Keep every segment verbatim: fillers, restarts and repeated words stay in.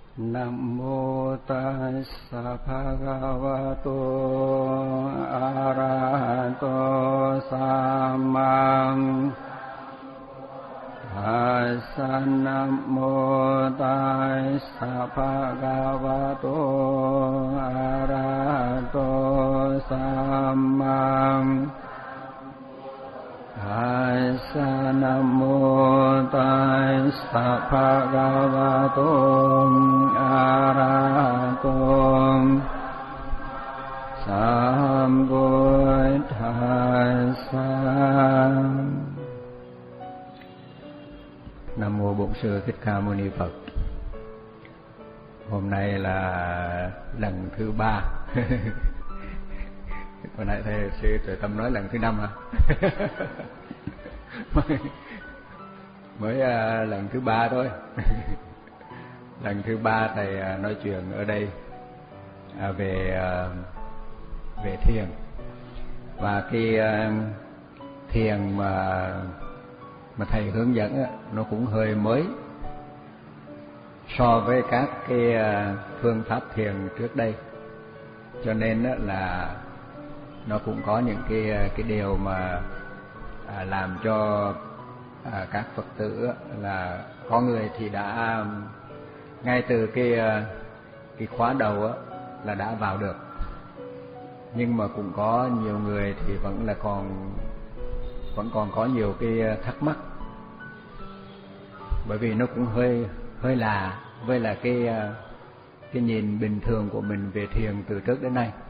Nam mô Tassa Bhagavato Arahato Samma Tassa. Nam mô Tassa Bhagavato Arahato Samma Tassa. Nam mô Tassa Bhagavato Arahato Sambuddhassa. Nam mô Bổn Sư Thích Ca Mâu Ni Phật. Hôm nay là lần thứ ba. Hồi nãy thầy sư Tuệ Tâm nói lần thứ năm hả? mới mới uh, lần thứ ba thôi. Lần thứ ba thầy uh, nói chuyện ở đây uh, về uh, về thiền, và cái uh, thiền mà mà thầy hướng dẫn uh, nó cũng hơi mới so với các cái uh, phương pháp thiền trước đây, cho nên uh, là nó cũng có những cái cái điều mà à, làm cho à, các Phật tử là có người thì đã ngay từ cái cái khóa đầu á, là đã vào được, nhưng mà cũng có nhiều người thì vẫn là còn vẫn còn có nhiều cái thắc mắc, bởi vì nó cũng hơi hơi lạ với là cái cái nhìn bình thường của mình về thiền từ trước đến nay.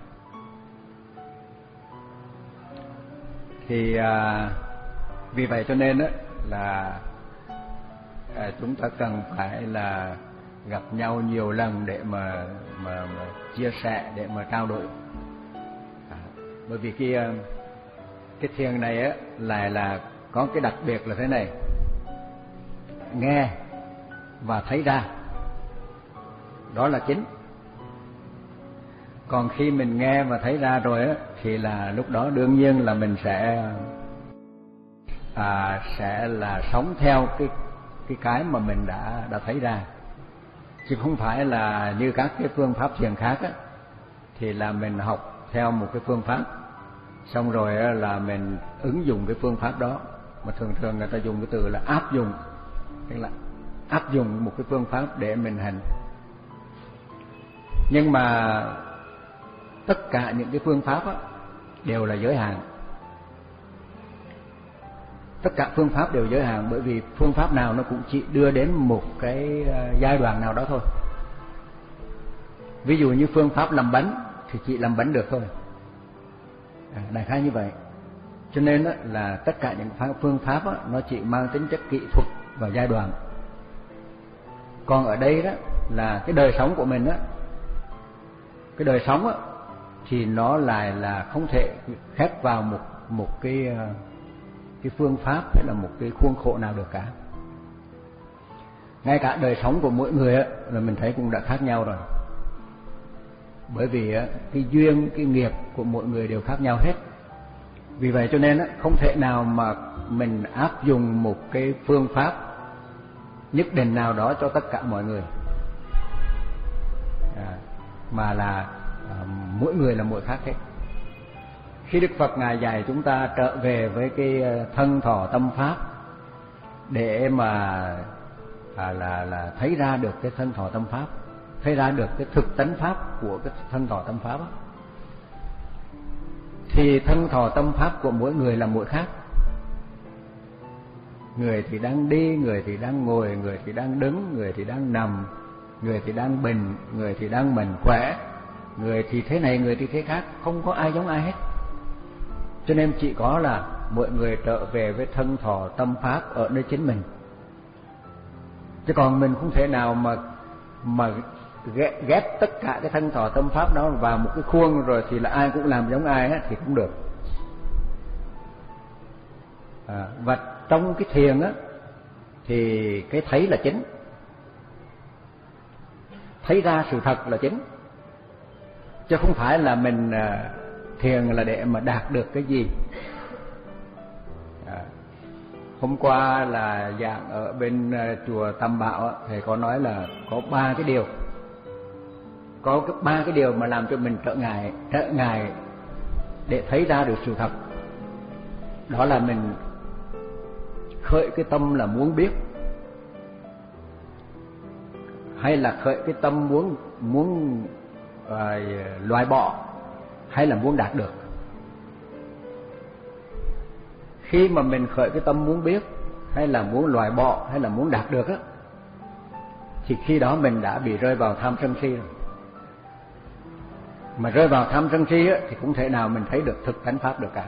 Thì à, vì vậy cho nên á, là à, chúng ta cần phải là gặp nhau nhiều lần để mà mà, mà chia sẻ, để mà trao đổi. À, bởi vì cái cái thiền này á lại là có cái đặc biệt là thế này: nghe và thấy ra, đó là chính. Còn khi mình nghe và thấy ra rồi á, thì là lúc đó đương nhiên là mình sẽ à, sẽ là sống theo cái cái cái mà mình đã đã thấy ra, chứ không phải là như các cái phương pháp thiền khác á, thì là mình học theo một cái phương pháp, xong rồi á, là mình ứng dụng cái phương pháp đó, mà thường thường người ta dùng cái từ là áp dụng, tức là áp dụng một cái phương pháp để mình hành. Nhưng mà tất cả những cái phương pháp á, đều là giới hạn. Tất cả phương pháp đều giới hạn, bởi vì phương pháp nào nó cũng chỉ đưa đến một cái giai đoạn nào đó thôi. Ví dụ như phương pháp làm bánh thì chỉ làm bánh được thôi, à, đại khái như vậy. Cho nên á, là tất cả những phương pháp á, nó chỉ mang tính chất kỹ thuật và giai đoạn. Còn ở đây đó là cái đời sống của mình á, cái đời sống á, thì nó lại là không thể khép vào một một cái cái phương pháp hay là một cái khuôn khổ nào được cả. Ngay cả đời sống của mỗi người á, là mình thấy cũng đã khác nhau rồi. Bởi vì á, cái duyên, cái nghiệp của mỗi người đều khác nhau hết. Vì vậy cho nên á, không thể nào mà mình áp dụng một cái phương pháp nhất định nào đó cho tất cả mọi người, à, mà là à, mỗi người là mỗi khác hết. Khi Đức Phật Ngài dạy chúng ta trở về với cái thân thọ tâm pháp để mà à, là là thấy ra được cái thân thọ tâm pháp, thấy ra được cái thực tánh pháp của cái thân thọ tâm pháp đó, thì thân thọ tâm pháp của mỗi người là mỗi khác. Người thì đang đi, người thì đang ngồi, người thì đang đứng, người thì đang nằm, người thì đang bình, người thì đang mạnh khỏe, người thì thế này, người thì thế khác, không có ai giống ai hết. Cho nên chỉ có là mỗi người trở về với thân thọ tâm pháp ở nơi chính mình. Chứ còn mình không thể nào mà mà ghép, ghép tất cả cái thân thọ tâm pháp đó vào một cái khuôn rồi thì là ai cũng làm giống ai á, thì không được. À, và trong cái thiền á thì cái thấy là chính, thấy ra sự thật là chính, chứ không phải là mình thiền là để mà đạt được cái gì. À, hôm qua là giảng ở bên chùa Tam Bảo, thầy có nói là có ba cái điều có cái ba cái điều mà làm cho mình trở ngại trở ngại để thấy ra được sự thật. Đó là mình khởi cái tâm là muốn biết, hay là khởi cái tâm muốn muốn uh, loại bỏ, hay là muốn đạt được. Khi mà mình khởi cái tâm muốn biết, hay là muốn loại bỏ, hay là muốn đạt được á, thì khi đó mình đã bị rơi vào tham sân si rồi. Mà rơi vào tham sân si á, thì cũng thể nào mình thấy được thực tánh pháp được cả.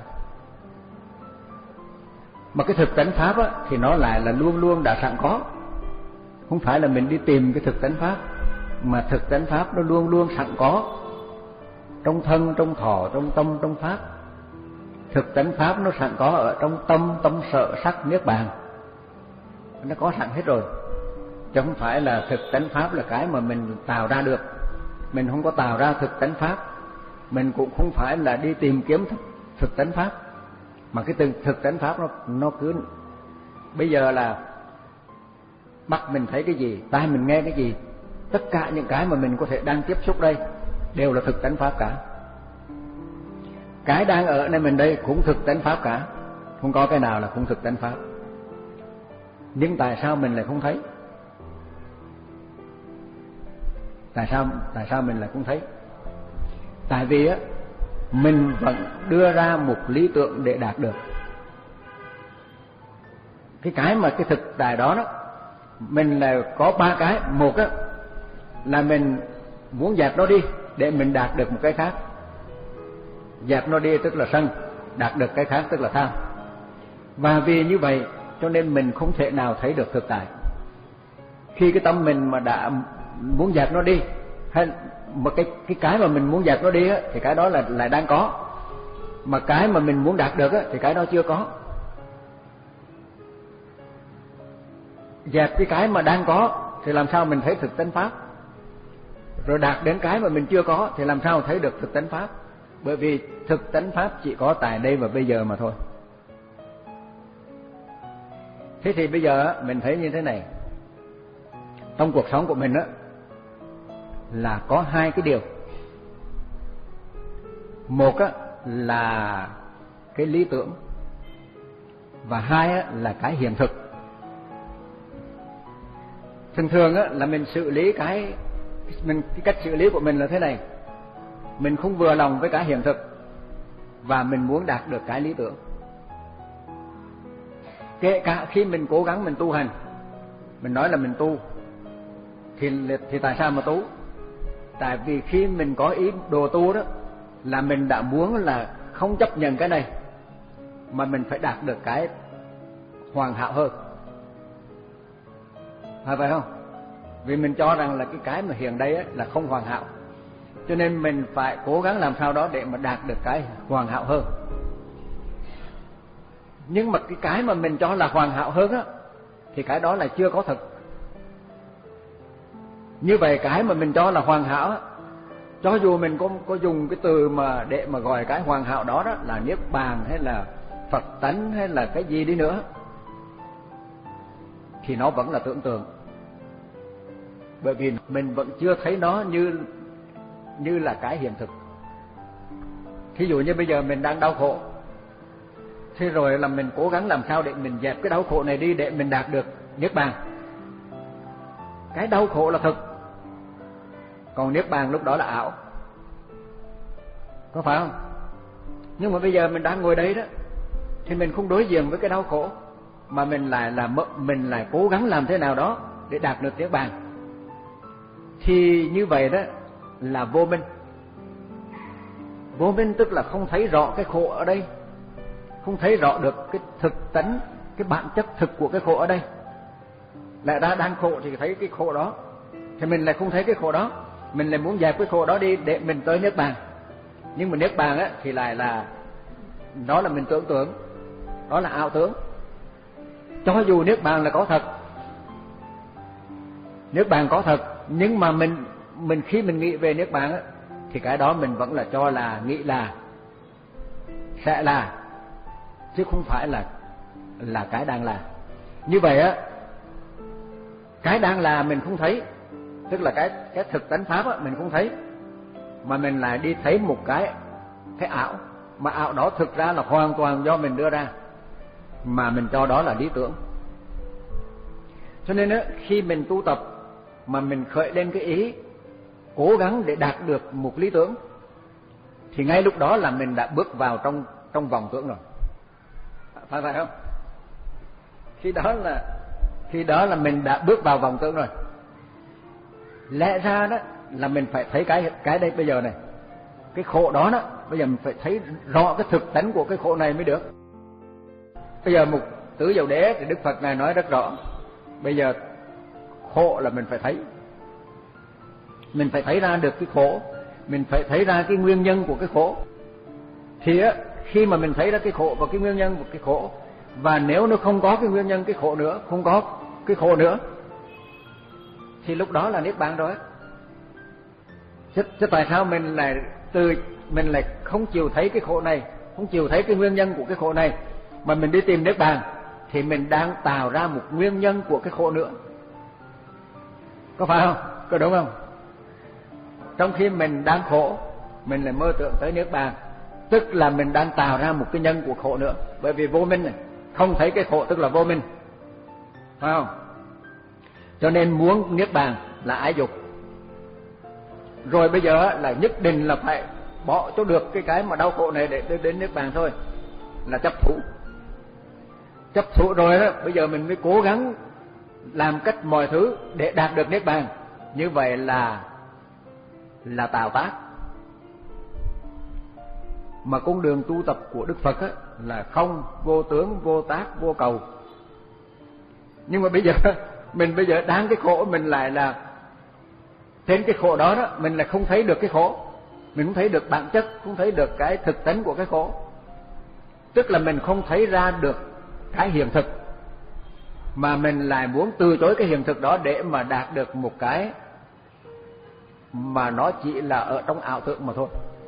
Mà cái thực tánh pháp á, thì nó lại là luôn luôn đã sẵn có. Không phải là mình đi tìm cái thực tánh pháp, mà thực tánh pháp nó luôn luôn sẵn có trong thân, trong thọ, trong tâm, trong pháp. Thực tánh pháp nó sẵn có ở trong tâm, tâm sở sắc niết bàn, nó có sẵn hết rồi. Chứ không phải là thực tánh pháp là cái mà mình tạo ra được. Mình không có tạo ra thực tánh pháp, mình cũng không phải là đi tìm kiếm thực, thực tánh pháp. Mà cái thực, thực tánh pháp nó nó cứ bây giờ là mắt mình thấy cái gì, tai mình nghe cái gì, tất cả những cái mà mình có thể đang tiếp xúc đây đều là thực tánh pháp cả. Cái đang ở nơi mình đây cũng thực tánh pháp cả, không có cái nào là không thực tánh pháp. Nhưng tại sao mình lại không thấy? Tại sao tại sao mình lại không thấy? Tại vì á, mình vẫn đưa ra một lý tưởng để đạt được cái cái mà cái thực tại đó đó. Mình là có ba cái. Một á là mình muốn dẹp nó đi để mình đạt được một cái khác. Dẹp nó đi tức là sân, đạt được cái khác tức là tham. Và vì như vậy cho nên mình không thể nào thấy được thực tại. Khi cái tâm mình mà đã muốn dẹp nó đi, hay một cái cái cái mà mình muốn dẹp nó đi á, thì cái đó là lại đang có. Mà cái mà mình muốn đạt được á, thì cái đó chưa có. Dẹp cái cái mà đang có thì làm sao mình thấy thực tánh pháp? Rồi đạt đến cái mà mình chưa có thì làm sao thấy được thực tánh pháp? Bởi vì thực tánh pháp chỉ có tại đây và bây giờ mà thôi. Thế thì bây giờ mình thấy như thế này, trong cuộc sống của mình á là có hai cái điều. Một á là cái lý tưởng, và hai á là cái hiện thực. Thường thường á là mình xử lý cái mình cái cách xử lý của mình là thế này. Mình không vừa lòng với cái hiện thực và mình muốn đạt được cái lý tưởng. Kể cả khi mình cố gắng mình tu hành, mình nói là mình tu, thì thì tại sao mà tu? Tại vì khi mình có ý đồ tu đó là mình đã muốn là không chấp nhận cái này, mà mình phải đạt được cái hoàn hảo hơn, phải vậy không? Vì mình cho rằng là cái cái mà hiện đây là không hoàn hảo, cho nên mình phải cố gắng làm sao đó để mà đạt được cái hoàn hảo hơn. Nhưng mà cái cái mà mình cho là hoàn hảo hơn á, thì cái đó là chưa có thực. Như vậy cái mà mình cho là hoàn hảo á, cho dù mình có có dùng cái từ mà để mà gọi cái hoàn hảo đó đó là niết bàn hay là Phật tánh hay là cái gì đi nữa, thì nó vẫn là tưởng tượng. Bởi vì mình vẫn chưa thấy nó như như là cái hiện thực. Thí dụ như bây giờ mình đang đau khổ, thế rồi là mình cố gắng làm sao để mình dẹp cái đau khổ này đi để mình đạt được niết bàn. Cái đau khổ là thực, còn niết bàn lúc đó là ảo, có phải không? Nhưng mà bây giờ mình đang ngồi đây đó, thì mình không đối diện với cái đau khổ, mà mình lại là mình lại cố gắng làm thế nào đó để đạt được niết bàn. Thì như vậy đó là vô minh. Vô minh tức là không thấy rõ cái khổ ở đây, không thấy rõ được cái thực tánh, cái bản chất thực của cái khổ ở đây. Lại ra đang khổ thì thấy cái khổ đó, thì mình lại không thấy cái khổ đó, mình lại muốn dẹp cái khổ đó đi để mình tới niết bàn. Nhưng mà niết bàn á thì lại là đó là mình tưởng tượng, đó là ảo tưởng. Cho dù niết bàn là có thật, niết bàn có thật, nhưng mà mình mình khi mình nghĩ về niết bàn á, thì cái đó mình vẫn là cho là nghĩ là sẽ là, chứ không phải là là cái đang là. Như vậy á, cái đang là mình không thấy, tức là cái cái thực tánh pháp á, mình không thấy, mà mình lại đi thấy một cái cái ảo, mà ảo đó thực ra là hoàn toàn do mình đưa ra, mà mình cho đó là lý tưởng. Cho nên á, khi mình tu tập mà mình khởi lên cái ý cố gắng để đạt được một lý tưởng, thì ngay lúc đó là mình đã bước vào trong trong vòng tưởng rồi, phải phải không? Khi đó là khi đó là mình đã bước vào vòng tưởng rồi. Lẽ ra đó là mình phải thấy cái cái đây bây giờ này, cái khổ đó đó, bây giờ mình phải thấy rõ cái thực tánh của cái khổ này mới được. Bây giờ một tứ diệu đế thì Đức Phật ngài nói rất rõ, bây giờ khổ là mình phải thấy, mình phải thấy ra được cái khổ, mình phải thấy ra cái nguyên nhân của cái khổ. Thì á, khi mà mình thấy ra cái khổ và cái nguyên nhân của cái khổ, và nếu nó không có cái nguyên nhân cái khổ nữa, không có cái khổ nữa, thì lúc đó là niết bàn rồi. Chứ, chứ tại sao mình lại từ mình lại không chịu thấy cái khổ này, không chịu thấy cái nguyên nhân của cái khổ này, mà mình đi tìm niết bàn, thì mình đang tạo ra một nguyên nhân của cái khổ nữa. Có phải không? Có đúng không? Trong khi mình đang khổ, mình lại mơ tưởng tới niết bàn, tức là mình đang tạo ra một cái nhân của khổ nữa. Bởi vì vô minh này, không thấy cái khổ tức là vô minh, phải không? Cho nên muốn niết bàn là ái dục. Rồi bây giờ là nhất định là phải bỏ cho được cái cái mà đau khổ này để đến niết bàn thôi, là chấp thủ. Chấp thủ rồi đó, bây giờ mình mới cố gắng làm cách mọi thứ để đạt được niết bàn. Như vậy là là tạo tác. Mà con đường tu tập của Đức Phật á, là không, vô tướng, vô tác, vô cầu. Nhưng mà bây giờ mình bây giờ đang cái khổ, mình lại là trên cái khổ đó đó, mình lại không thấy được cái khổ, mình không thấy được bản chất, không thấy được cái thực tánh của cái khổ. Tức là mình không thấy ra được cái hiện thực, mà mình lại muốn từ chối cái hiện thực đó để mà đạt được một cái mà nó chỉ là ở trong ảo tưởng mà thôi.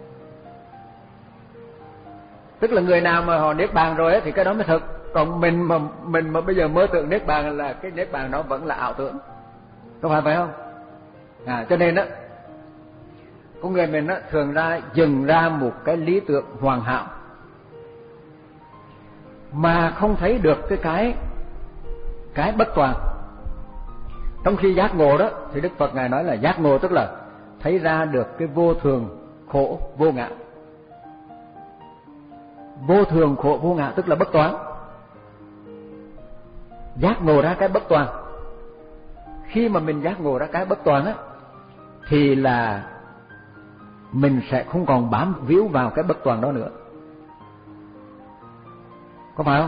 Tức là người nào mà họ niết bàn rồi ấy, thì cái đó mới thực. Còn mình mà mình mà bây giờ mơ tưởng niết bàn là cái niết bàn đó vẫn là ảo tưởng, có phải phải không? À, cho nên á, con người mình á thường ra dừng ra một cái lý tưởng hoàn hảo, mà không thấy được cái cái cái bất toàn. Trong khi giác ngộ đó thì Đức Phật ngài nói là giác ngộ tức là thấy ra được cái vô thường, khổ, vô ngã. Vô thường, khổ, vô ngã tức là bất toàn. Giác ngộ ra cái bất toàn. Khi mà mình giác ngộ ra cái bất toàn á, thì là mình sẽ không còn bám víu vào cái bất toàn đó nữa, có phải không?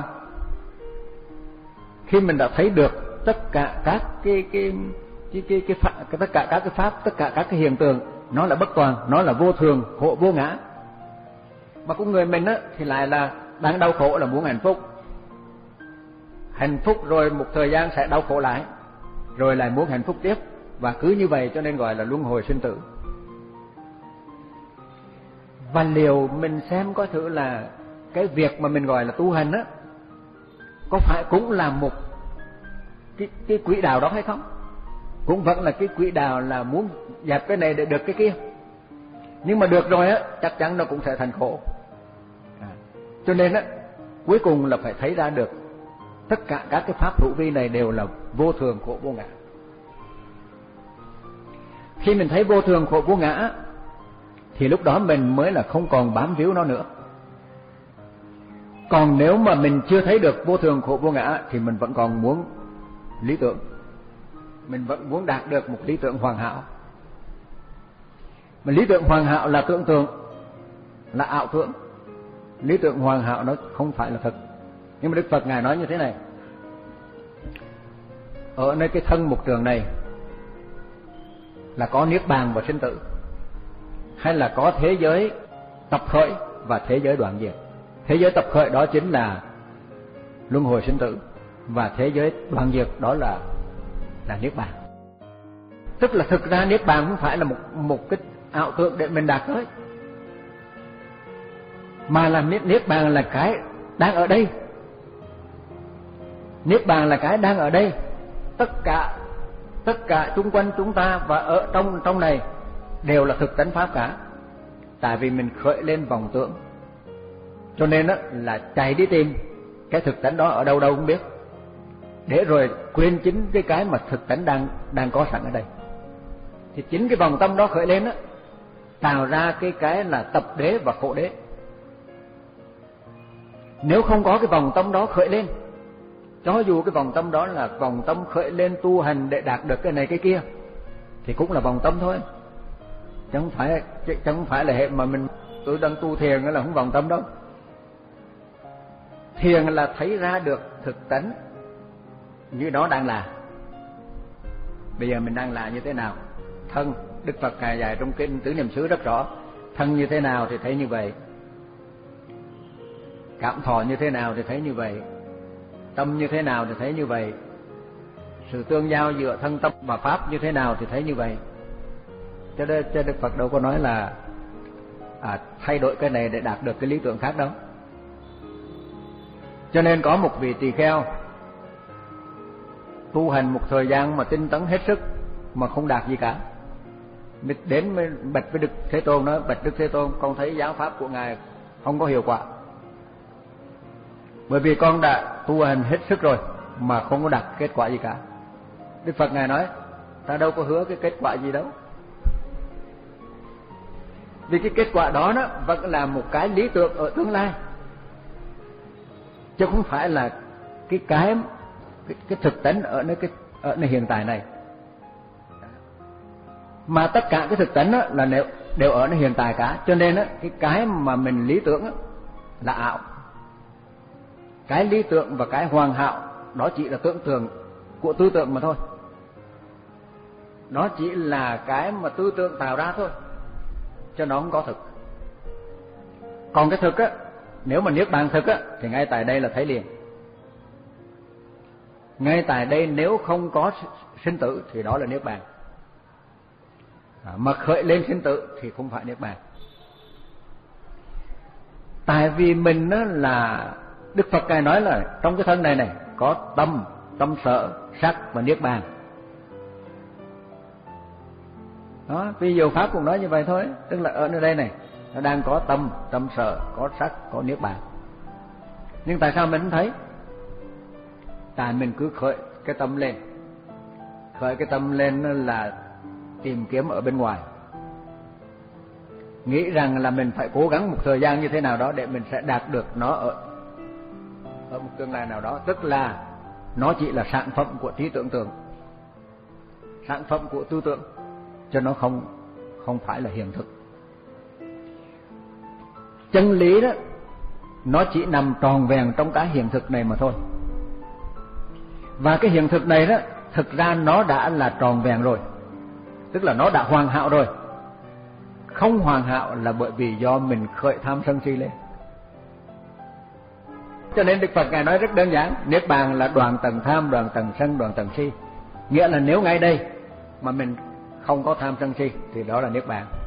Khi mình đã thấy được tất cả các cái cái cái cái, cái, pháp, cái tất cả các cái pháp, tất cả các cái hiện tượng, nó là bất toàn, nó là vô thường, khổ, vô ngã. Mà con người mình á thì lại là đang đau khổ là muốn hạnh phúc, hạnh phúc rồi một thời gian sẽ đau khổ lại, rồi lại muốn hạnh phúc tiếp, và cứ như vậy cho nên gọi là luân hồi sinh tử. Và liệu mình xem có thử là cái việc mà mình gọi là tu hành á, có phải cũng là một cái, cái quỹ đạo đó hay không? Cũng vẫn là cái quỹ đạo là muốn dẹp cái này để được cái kia, nhưng mà được rồi á, chắc chắn nó cũng sẽ thành khổ. À, cho nên á, cuối cùng là phải thấy ra được tất cả các cái pháp hữu vi này đều là vô thường, khổ, vô ngã. Khi mình thấy vô thường, khổ, vô ngã, thì lúc đó mình mới là không còn bám víu nó nữa. Còn nếu mà mình chưa thấy được vô thường, khổ, vô ngã, thì mình vẫn còn muốn lý tưởng, mình vẫn muốn đạt được một lý tưởng hoàn hảo. Mà lý tưởng hoàn hảo là tưởng tượng, là ảo tưởng. Lý tưởng hoàn hảo nó không phải là thật. Nhưng mà Đức Phật ngài nói như thế này: ở nơi cái thân một trường này là có niết bàn và sinh tử, hay là có thế giới tập khởi và thế giới đoạn diệt. Thế giới tập khởi đó chính là luân hồi sinh tử, và thế giới đoạn diệt đó là là niết bàn. Tức là thực ra niết bàn không phải là một một cái ảo tưởng để mình đạt tới, mà là niết niết bàn là cái đang ở đây. Niết bàn là cái đang ở đây. Tất cả tất cả xung quanh chúng ta và ở trong trong này đều là thực tánh pháp cả. Tại vì mình khởi lên vọng tưởng, cho nên đó là chạy đi tìm cái thực tánh đó ở đâu đâu không biết, để rồi quên chính cái cái mà thực tánh đang đang có sẵn ở đây. Thì chính cái vòng tâm đó khởi lên đó tạo ra cái cái là tập đế và khổ đế. Nếu không có cái vòng tâm đó khởi lên, cho dù cái vòng tâm đó là vòng tâm khởi lên tu hành để đạt được cái này cái kia, thì cũng là vòng tâm thôi, chứ không phải chứ không phải là hệ mà mình tôi đang tu thiền là không vòng tâm đâu. Thiền là thấy ra được thực tánh như nó đang là. Bây giờ mình đang là như thế nào? Thân, Đức Phật ngài dạy trong kinh Tứ Niệm xứ rất rõ, thân như thế nào thì thấy như vậy, cảm thọ như thế nào thì thấy như vậy, tâm như thế nào thì thấy như vậy, sự tương giao giữa thân tâm và pháp như thế nào thì thấy như vậy. Cho nên Đức Phật đâu có nói là à, thay đổi cái này để đạt được cái lý tưởng khác đâu. Cho nên có một vị tỳ kheo tu hành một thời gian mà tinh tấn hết sức mà không đạt gì cả, đến mới bạch với Đức Thế Tôn, nói: bạch Đức Thế Tôn, con thấy giáo pháp của ngài không có hiệu quả, bởi vì con đã tu hành hết sức rồi mà không có đạt kết quả gì cả. Đức Phật ngài nói: ta đâu có hứa cái kết quả gì đâu, vì cái kết quả đó nó vẫn là một cái lý tưởng ở tương lai, chứ không phải là cái cái cái, cái thực tánh ở nơi cái ở nơi hiện tại này. Mà tất cả cái thực tánh đó là đều, đều ở nơi hiện tại cả, cho nên đó, cái cái mà mình lý tưởng đó là ảo. Cái lý tưởng và cái hoàn hảo đó chỉ là tưởng tượng của tư tưởng mà thôi. Nó chỉ là cái mà tư tưởng tạo ra thôi, cho nó không có thực. Còn cái thực á, nếu mà niết bàn thực á, thì ngay tại đây là thấy liền. Ngay tại đây nếu không có sinh tử thì đó là niết bàn. À, mà khởi lên sinh tử thì không phải niết bàn. Tại vì mình á là Đức Phật ngài nói là trong cái thân này này có tâm, tâm sở, sắc và niết bàn. Đó, ví dụ pháp cũng nói như vậy thôi, tức là ở nơi đây này nó đang có tâm, tâm sở, có sắc, có niết bàn. Nhưng tại sao mình không thấy? Tại mình cứ khởi cái tâm lên, khởi cái tâm lên là tìm kiếm ở bên ngoài, nghĩ rằng là mình phải cố gắng một thời gian như thế nào đó để mình sẽ đạt được nó ở ở một tương lai nào đó, tức là nó chỉ là sản phẩm của trí tưởng tượng, sản phẩm của tư tưởng, cho nó không không phải là hiện thực. Chân lý đó nó chỉ nằm tròn vẹn trong cái hiện thực này mà thôi. Và cái hiện thực này đó thực ra nó đã là tròn vẹn rồi, tức là nó đã hoàn hảo rồi. Không hoàn hảo là bởi vì do mình khởi tham sân si lên. Cho nên Đức Phật ngài nói rất đơn giản, niết bàn là đoạn tầng tham, đoạn tầng sân, đoạn tầng si. Nghĩa là nếu ngay đây mà mình không có tham sân si thì đó là niết bàn.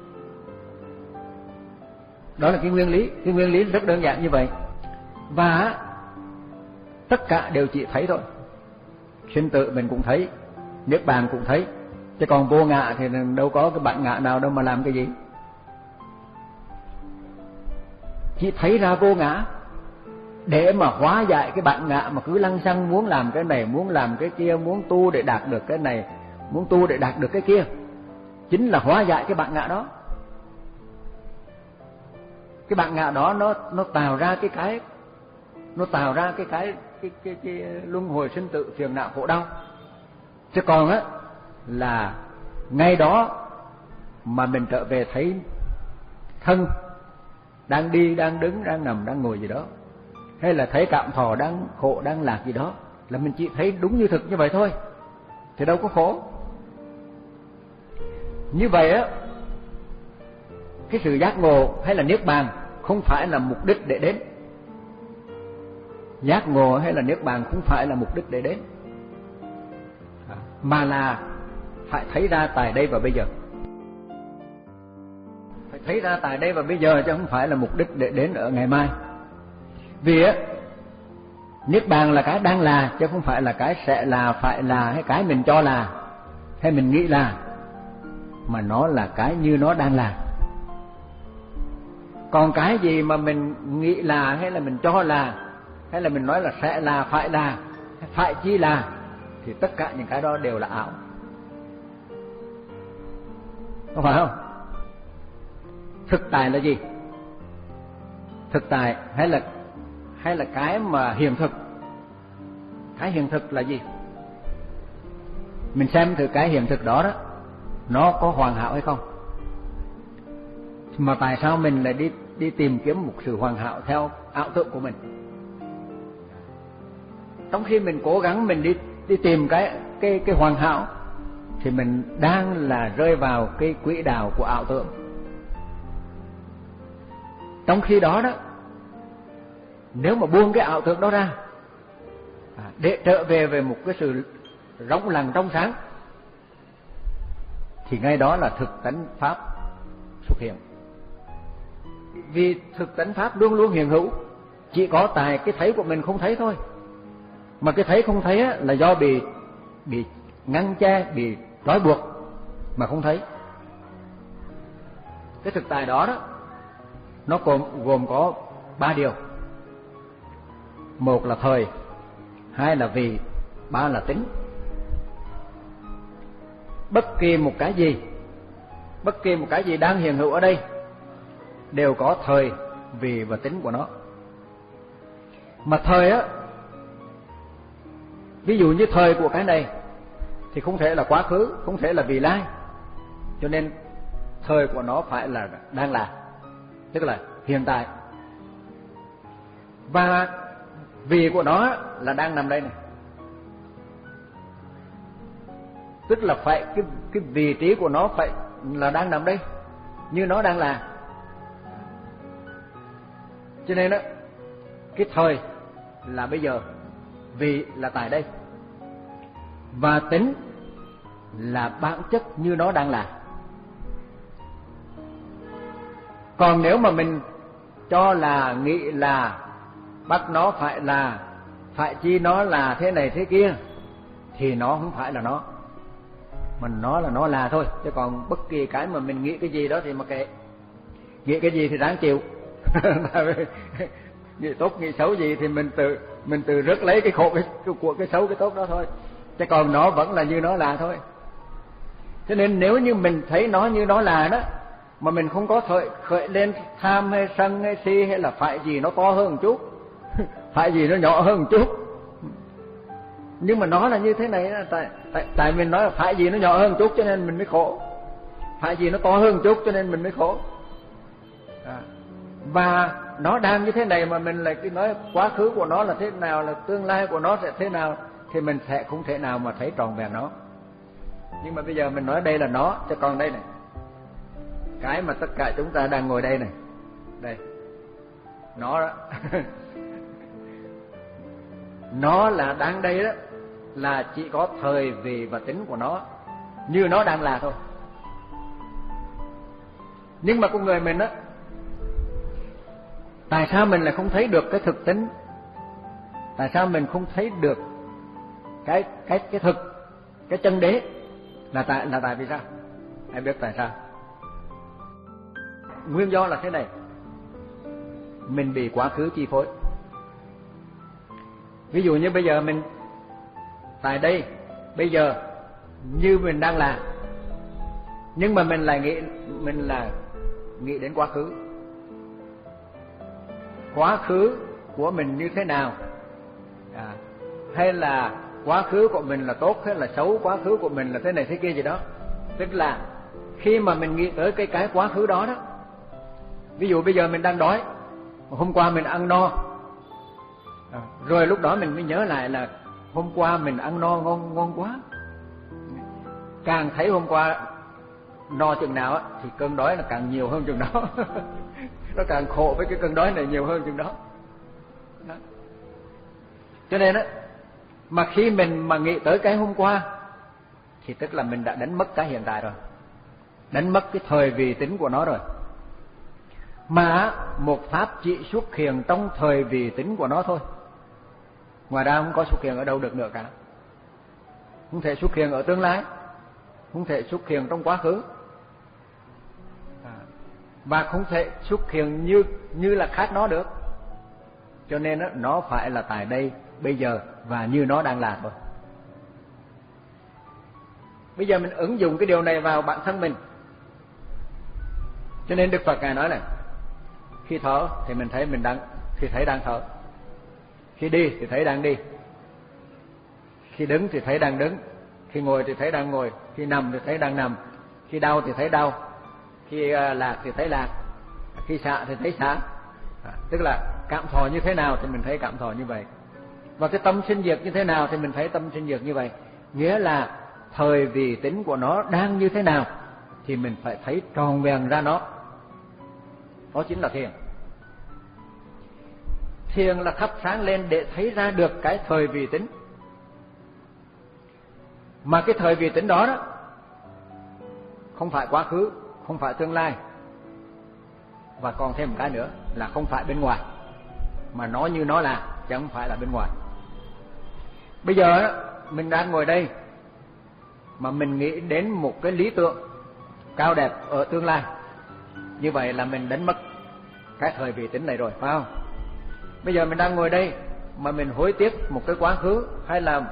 Đó là cái nguyên lý, cái nguyên lý rất đơn giản như vậy. Và tất cả đều chỉ thấy thôi. Sinh tử mình cũng thấy, niết bàn cũng thấy, chứ còn vô ngã thì đâu có cái bản ngã nào đâu mà làm cái gì. Chỉ thấy ra vô ngã để mà hóa giải cái bản ngã mà cứ lăng xăng muốn làm cái này, muốn làm cái kia, muốn tu để đạt được cái này, muốn tu để đạt được cái kia, chính là hóa giải cái bản ngã đó. Cái bản ngã đó nó nó tạo ra cái cái nó tạo ra cái cái cái cái, cái, cái luân hồi sinh tử, phiền não khổ đau. Chứ còn á là ngay đó mà mình trở về thấy thân đang đi, đang đứng, đang nằm, đang ngồi gì đó, hay là thấy cảm thọ đang khổ, đang lạc gì đó, là mình chỉ thấy đúng như thực như vậy thôi, thì đâu có khổ. Như vậy á, cái sự giác ngộ hay là niết bàn không phải là mục đích để đến. Giác ngộ hay là niết bàn không phải là mục đích để đến, mà là phải thấy ra tại đây và bây giờ. Phải thấy ra tại đây và bây giờ, chứ không phải là mục đích để đến ở ngày mai. Vì á, niết bàn là cái đang là, chứ không phải là cái sẽ là, phải là, hay cái mình cho là. hay mình nghĩ là, mà nó là cái như nó đang là. Còn cái gì mà mình nghĩ là, hay là mình cho là, hay là mình nói là sẽ là, phải là, phải chi là, thì tất cả những cái đó đều là ảo. Có phải không? Thực tại là gì? Thực tại hay là hay là cái mà hiện thực? Cái hiện thực là gì? Mình xem thử cái hiện thực đó đó, nó có hoàn hảo hay không? Mà tại sao mình lại đi đi tìm kiếm một sự hoàn hảo theo ảo tưởng của mình? Trong khi mình cố gắng mình đi đi tìm cái cái cái hoàn hảo, thì mình đang là rơi vào cái quỹ đạo của ảo tưởng. Trong khi đó đó, nếu mà buông cái ảo tưởng đó ra, để trở về về một cái sự rỗng lặng trong sáng, thì ngay đó là thực tánh pháp xuất hiện. Vì thực tánh pháp luôn luôn hiện hữu, chỉ có tại cái thấy của mình không thấy thôi. Mà cái thấy không thấy là do bị bị ngăn che, bị trói buộc mà không thấy. Cái thực tại đó đó, nó gồm gồm có ba điều. Một là thời, hai là vì, ba là tính. Bất kỳ một cái gì, bất kỳ một cái gì đang hiện hữu ở đây đều có thời, vì và tính của nó. Mà thời á, ví dụ như thời của cái này thì không thể là quá khứ, không thể là vị lai, cho nên thời của nó phải là đang là, tức là hiện tại. Và vị của nó là đang nằm đây này, tức là phải cái cái vị trí của nó phải là đang nằm đây, như nó đang là. Cho nên đó, cái thời là bây giờ, vị là tại đây, và tính là bản chất như nó đang là. Còn nếu mà mình cho là, nghĩ là, bắt nó phải là, phải chi nó là thế này thế kia, thì nó không phải là nó, mà nó là nó là thôi. Chứ còn bất kỳ cái mà mình nghĩ cái gì đó thì mà kệ, nghĩ cái gì thì đáng chịu. Nghĩ tốt nghĩ xấu gì thì mình tự mình tự rước lấy cái khổ, cái, cái của cái xấu cái tốt đó thôi. Chứ còn nó vẫn là như nó là thôi. Cho nên nếu như mình thấy nó như nó là đó, mà mình không có khởi, khởi lên tham hay sân hay si, hay là phải gì nó to hơn một chút, phải gì nó nhỏ hơn một chút, nhưng mà nó là như thế này, tại, tại, tại mình nói là phải gì nó nhỏ hơn một chút cho nên mình mới khổ, phải gì nó to hơn một chút cho nên mình mới khổ. À, và nó đang như thế này mà mình lại cứ nói quá khứ của nó là thế nào, là tương lai của nó sẽ thế nào, thì mình sẽ không thể nào mà thấy trọn vẹn nó. Nhưng mà bây giờ mình nói đây là nó, chứ còn đây này, cái mà tất cả chúng ta đang ngồi đây này, đây, nó đó. Nó là đang đây đó, là chỉ có thời, vị và tính của nó, như nó đang là thôi. Nhưng mà con người mình á, tại sao mình lại không thấy được cái thực tính? Tại sao mình không thấy được cái cái cái thực, cái chân đế? Là tại là tại vì sao? Hãy biết tại sao? Nguyên do là thế này: mình bị quá khứ chi phối. Ví dụ như bây giờ mình tại đây, bây giờ như mình đang là, nhưng mà mình lại nghĩ mình là nghĩ đến quá khứ. Quá khứ của mình như thế nào? À, hay là quá khứ của mình là tốt hay là xấu, quá khứ của mình là thế này thế kia gì đó. Tức là khi mà mình nghĩ tới cái cái quá khứ đó đó, ví dụ bây giờ mình đang đói, hôm qua mình ăn no, à, rồi lúc đó mình mới nhớ lại là hôm qua mình ăn no ngon ngon quá. Càng thấy hôm qua no chừng nào á, thì cơn đói là càng nhiều hơn chừng đó. Nó càng khổ với cái cơn đói này nhiều hơn chừng đó. Đó. Cho nên á, mà khi mình mà nghĩ tới cái hôm qua, thì tức là mình đã đánh mất cái hiện tại rồi, đánh mất cái thời vị tính của nó rồi. Mà một pháp chỉ xuất hiện trong thời vị tính của nó thôi, ngoài ra không có xuất hiện ở đâu được nữa cả. Không thể xuất hiện ở tương lai, không thể xuất hiện trong quá khứ, à, và không thể xuất hiện như như là khác nó được. Cho nên đó, nó phải là tại đây bây giờ và như nó đang là thôi. Bây giờ mình ứng dụng cái điều này vào bản thân mình. Cho nên Đức Phật Ngài nói là khi thở thì mình thấy mình đang thì thấy đang thở, khi đi thì thấy đang đi, khi đứng thì thấy đang đứng, khi ngồi thì thấy đang ngồi, khi nằm thì thấy đang nằm, khi đau thì thấy đau, khi lạc thì thấy lạc, khi xả thì thấy xả. À, tức là cảm thọ như thế nào thì mình thấy cảm thọ như vậy, và cái tâm sinh diệt như thế nào thì mình thấy tâm sinh diệt như vậy. Nghĩa là thời vị tính của nó đang như thế nào thì mình phải thấy tròn vẹn ra nó. Đó chính là thiền. Thiền là thắp sáng lên để thấy ra được cái thời vị tính. Mà cái thời vị tính đó đó không phải quá khứ, không phải tương lai, và còn thêm một cái nữa là không phải bên ngoài, mà nó như nó là, chứ không phải là bên ngoài. Bây giờ đó, mình đang ngồi đây mà mình nghĩ đến một cái lý tưởng cao đẹp ở tương lai, như vậy là mình đánh mất cái thời vị tính này rồi, phải không? Bây giờ mình đang ngồi đây mà mình hối tiếc một cái quá khứ, hay là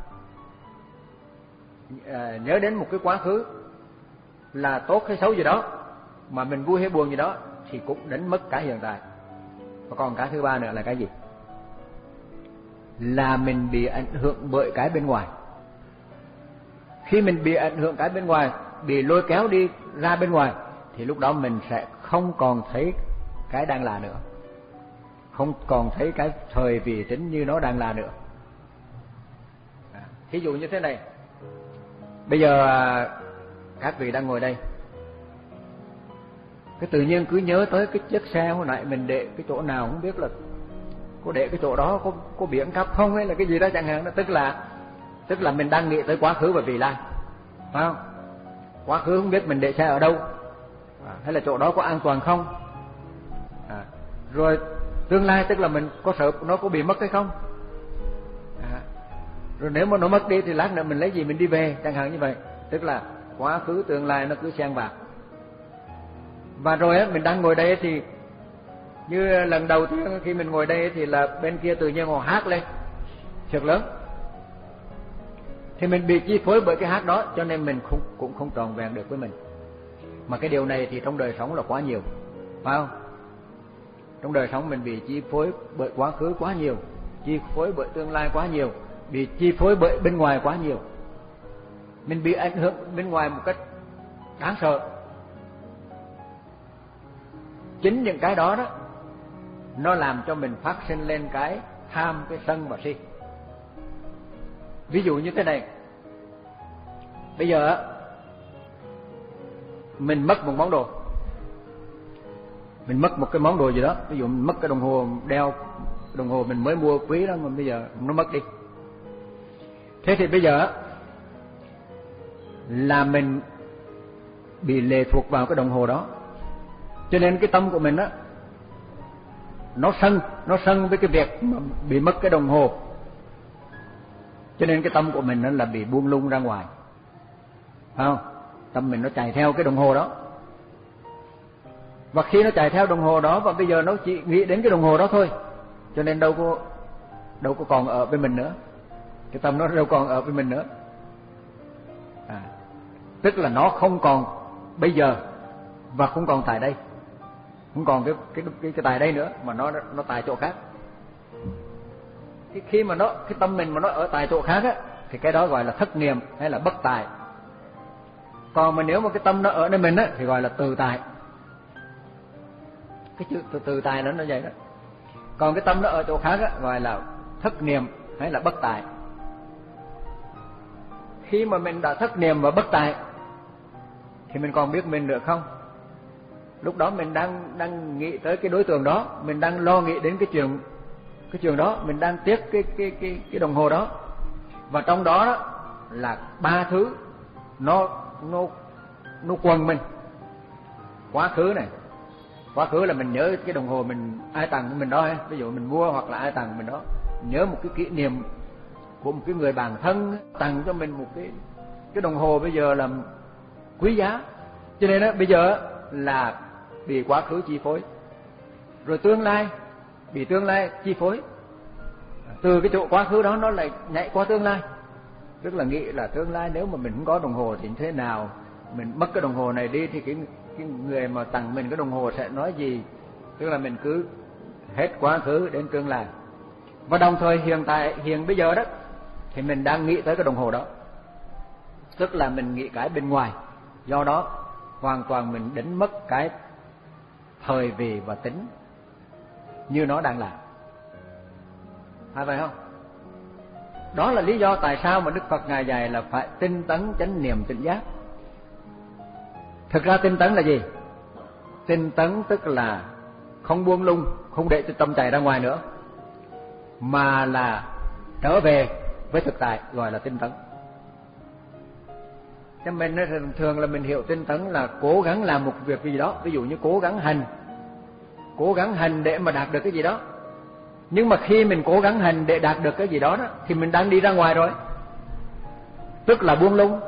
à, nhớ đến một cái quá khứ là tốt hay xấu gì đó, mà mình vui hay buồn gì đó, thì cũng đánh mất cái hiện tại. Và còn cái thứ ba nữa là cái gì? Là mình bị ảnh hưởng bởi cái bên ngoài. Khi mình bị ảnh hưởng cái bên ngoài, bị lôi kéo đi ra bên ngoài, thì lúc đó mình sẽ không còn thấy cái đang là nữa, không còn thấy cái thời vị tính như nó đang là nữa. À, thí dụ như thế này, bây giờ các vị đang ngồi đây, cái tự nhiên cứ nhớ tới cái chiếc xe hồi nãy mình để cái chỗ nào không biết, là có để cái chỗ đó có có biển cắp không hay là cái gì đó chẳng hạn đó. Tức là tức là mình đang nghĩ tới quá khứ và vị lai, phải không? Quá khứ không biết mình để xe ở đâu, à, hay là chỗ đó có an toàn không, à, rồi tương lai tức là mình có sợ nó có bị mất hay không, à, rồi nếu mà nó mất đi thì lát nữa mình lấy gì mình đi về, chẳng hạn như vậy. Tức là quá khứ tương lai nó cứ xen vào. Và rồi á, mình đang ngồi đây thì như lần đầu tiên khi mình ngồi đây thì là bên kia tự nhiên họ hát lên thật lớn, thì mình bị chi phối bởi cái hát đó, cho nên mình không, cũng không tròn vẹn được với mình. Mà cái điều này thì trong đời sống là quá nhiều, phải không? Trong đời sống mình bị chi phối bởi quá khứ quá nhiều, chi phối bởi tương lai quá nhiều, bị chi phối bởi bên ngoài quá nhiều. Mình bị ảnh hưởng bên ngoài một cách đáng sợ. Chính những cái đó đó, nó làm cho mình phát sinh lên cái tham, cái sân và si. Ví dụ như thế này, bây giờ mình mất một món đồ, mình mất một cái món đồ gì đó, ví dụ mình mất cái đồng hồ đeo, đồng hồ mình mới mua quý đó, mà bây giờ nó mất đi. Thế thì bây giờ là mình bị lệ thuộc vào cái đồng hồ đó, cho nên cái tâm của mình á, nó sân, nó sân với cái việc mà bị mất cái đồng hồ, cho nên cái tâm của mình nó là bị buông lung ra ngoài, phải không? Tâm mình nó chạy theo cái đồng hồ đó, và khi nó chạy theo đồng hồ đó, và bây giờ nó chỉ nghĩ đến cái đồng hồ đó thôi, cho nên đâu có đâu có còn ở với mình nữa, cái tâm nó đâu còn ở với mình nữa. À, tức là nó không còn bây giờ và không còn tại đây, không còn cái cái cái, cái tại đây nữa, mà nó nó tại chỗ khác. Thì khi mà nó cái tâm mình mà nó ở tại chỗ khác á, thì cái đó gọi là thất niệm hay là bất tại. Còn mà nếu mà cái tâm nó ở nơi mình á, thì gọi là tự tại. Cái chữ từ từ tại nó nó vậy đó. Còn cái tâm nó ở chỗ khác á, gọi là thất niệm hay là bất tại. Khi mà mình đã thất niệm và bất tại thì mình còn biết mình được không? Lúc đó mình đang đang nghĩ tới cái đối tượng đó, mình đang lo nghĩ đến cái chuyện cái chuyện đó, mình đang tiếc cái cái cái cái đồng hồ đó. Và trong đó, đó là ba thứ nó nó nó quần mình. Quá khứ này, quá khứ là mình nhớ cái đồng hồ mình ai tặng cho mình đó, ví dụ mình mua hoặc là ai tặng mình đó, nhớ một cái kỷ niệm của một cái người bạn thân tặng cho mình một cái cái đồng hồ bây giờ là quý giá. Cho nên đó, bây giờ là bị quá khứ chi phối, rồi tương lai bị tương lai chi phối. Từ cái chỗ quá khứ đó nó lại nhảy qua tương lai, tức là nghĩ là tương lai nếu mà mình không có đồng hồ thì thế nào, mình mất cái đồng hồ này đi thì cái, cái người mà tặng mình cái đồng hồ sẽ nói gì. Tức là mình cứ hết quá khứ đến tương lai, và đồng thời hiện tại hiện bây giờ đó thì mình đang nghĩ tới cái đồng hồ đó, tức là mình nghĩ cái bên ngoài. Do đó hoàn toàn mình đánh mất cái thời vị và tính như nó đang là. Phải vậy không? Đó là lý do tại sao mà Đức Phật Ngài dạy là phải tinh tấn chánh niệm tỉnh giác. Thực ra tinh tấn là gì? Tinh tấn tức là không buông lung, không để cho tâm chạy ra ngoài nữa, mà là trở về với thực tại, gọi là tinh tấn. Cho mình thường là mình hiểu tinh tấn là cố gắng làm một việc gì đó, ví dụ như cố gắng hành, cố gắng hành để mà đạt được cái gì đó. Nhưng mà khi mình cố gắng hành để đạt được cái gì đó, đó thì mình đang đi ra ngoài rồi, tức là buông lung.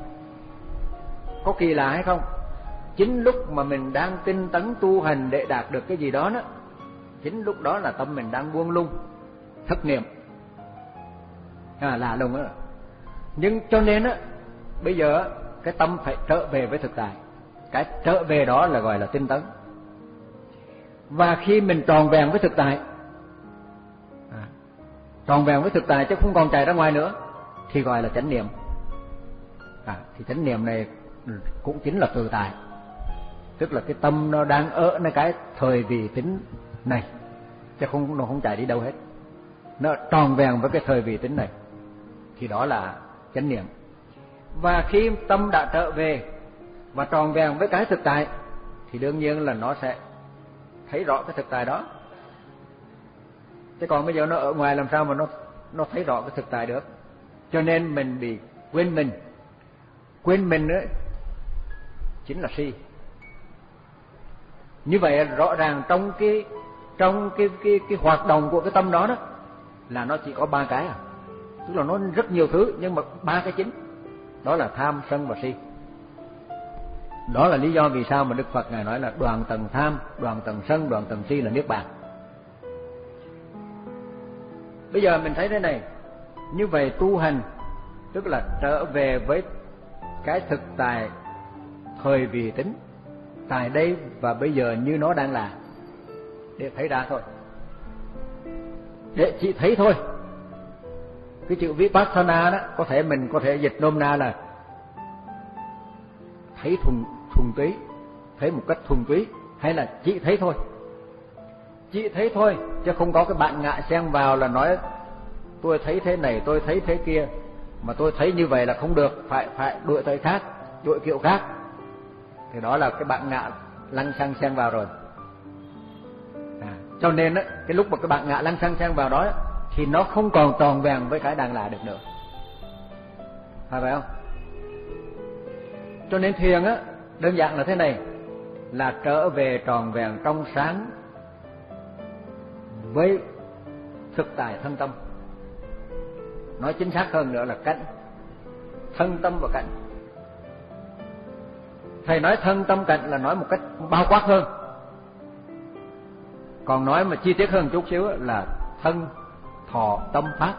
Có kỳ lạ hay không? Chính lúc mà mình đang tinh tấn tu hành để đạt được cái gì đó, đó chính lúc đó là tâm mình đang buông lung, thất niệm. À, lạ lùng đó. Nhưng cho nên á, bây giờ cái tâm phải trở về với thực tại. Cái trở về đó là gọi là tinh tấn. Và khi mình tròn vẹn với thực tại, à, tròn vẹn với thực tại chứ không còn chạy ra ngoài nữa, thì gọi là chánh niệm. À, thì chánh niệm này cũng chính là tự tại, tức là cái tâm nó đang ởในcái thời vị tính này, chứ không nó không chạy đi đâu hết. Nó tròn vẹn với cái thời vị tính này, thì đó là chánh niệm. Và khi tâm đã trở về và tròn vẹn với cái thực tại, thì đương nhiên là nó sẽ thấy rõ cái thực tại đó. Chứ còn bây giờ nó ở ngoài làm sao mà nó nó thấy rõ cái thực tại được? Cho nên mình bị quên mình. Quên mình nữa chính là si. Như vậy rõ ràng trong cái trong cái cái cái hoạt động của cái tâm đó đó là nó chỉ có ba cái à. Tức là nó rất nhiều thứ, nhưng mà ba cái chính đó là tham, sân và si. Đó là lý do vì sao mà Đức Phật Ngài nói là đoạn tầng tham, đoạn tầng sân, đoạn tầng si là niết bàn. Bây giờ mình thấy thế này, như vậy tu hành tức là trở về với cái thực tại thời vị tính, tại đây và bây giờ như nó đang là, để thấy ra thôi, để chỉ thấy thôi. Cái chữ Vipassana đó có thể mình có thể dịch nôm na là thấy thuần thuần túy, thấy một cách thuần túy, hay là chỉ thấy thôi. Chỉ thấy thôi, chứ không có cái bạn ngạ xen vào là nói tôi thấy thế này, tôi thấy thế kia, mà tôi thấy như vậy là không được, phải phải đổi tới khác, đổi kiểu khác. Thì đó là cái bạn ngạ lăng xăng xen vào rồi. À, cho nên á, cái lúc mà cái bạn ngạ lăng xăng xen vào đó thì nó không còn tròn vẹn với cái đang là được nữa. Phải vậy không? Cho nên thiền á, đơn giản là thế này, là trở về tròn vẹn trong sáng với thực tại thân tâm. Nói chính xác hơn nữa là cảnh, thân tâm và cảnh. Thầy nói thân tâm cảnh là nói một cách bao quát hơn, còn nói mà chi tiết hơn chút xíu là thân thọ tâm pháp.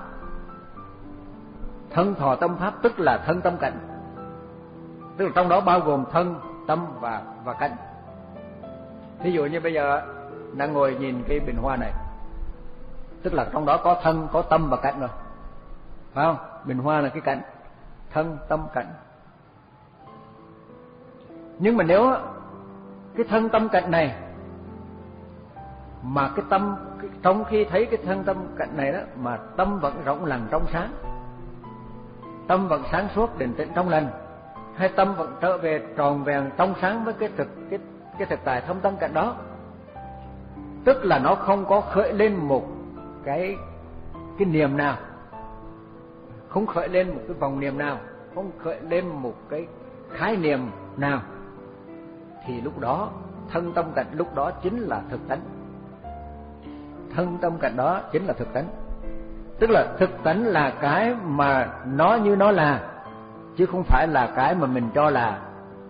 Thân thọ tâm pháp tức là thân tâm cảnh, tức là trong đó bao gồm thân, tâm và và cảnh. Ví dụ như bây giờ đang ngồi nhìn cái bình hoa này, tức là trong đó có thân, có tâm và cảnh rồi, phải không? Bình hoa là cái cảnh, thân, tâm, cảnh. Nhưng mà nếu cái thân tâm cảnh này mà cái tâm trong khi thấy cái thân tâm cảnh này đó mà tâm vẫn rộng lặng trong sáng, tâm vẫn sáng suốt định tĩnh trong lành, hay tâm vẫn trở về tròn vẹn trong sáng với cái thực cái cái thực tại thâm tâm cảnh đó, tức là nó không có khởi lên một cái cái niềm nào, không khởi lên một cái vòng niệm nào, không khởi lên một cái khái niệm nào, thì lúc đó thân tâm cảnh lúc đó chính là thực tánh. Thân tâm cảnh đó chính là thực tánh. Tức là thực tánh là cái mà nó như nó là, chứ không phải là cái mà mình cho là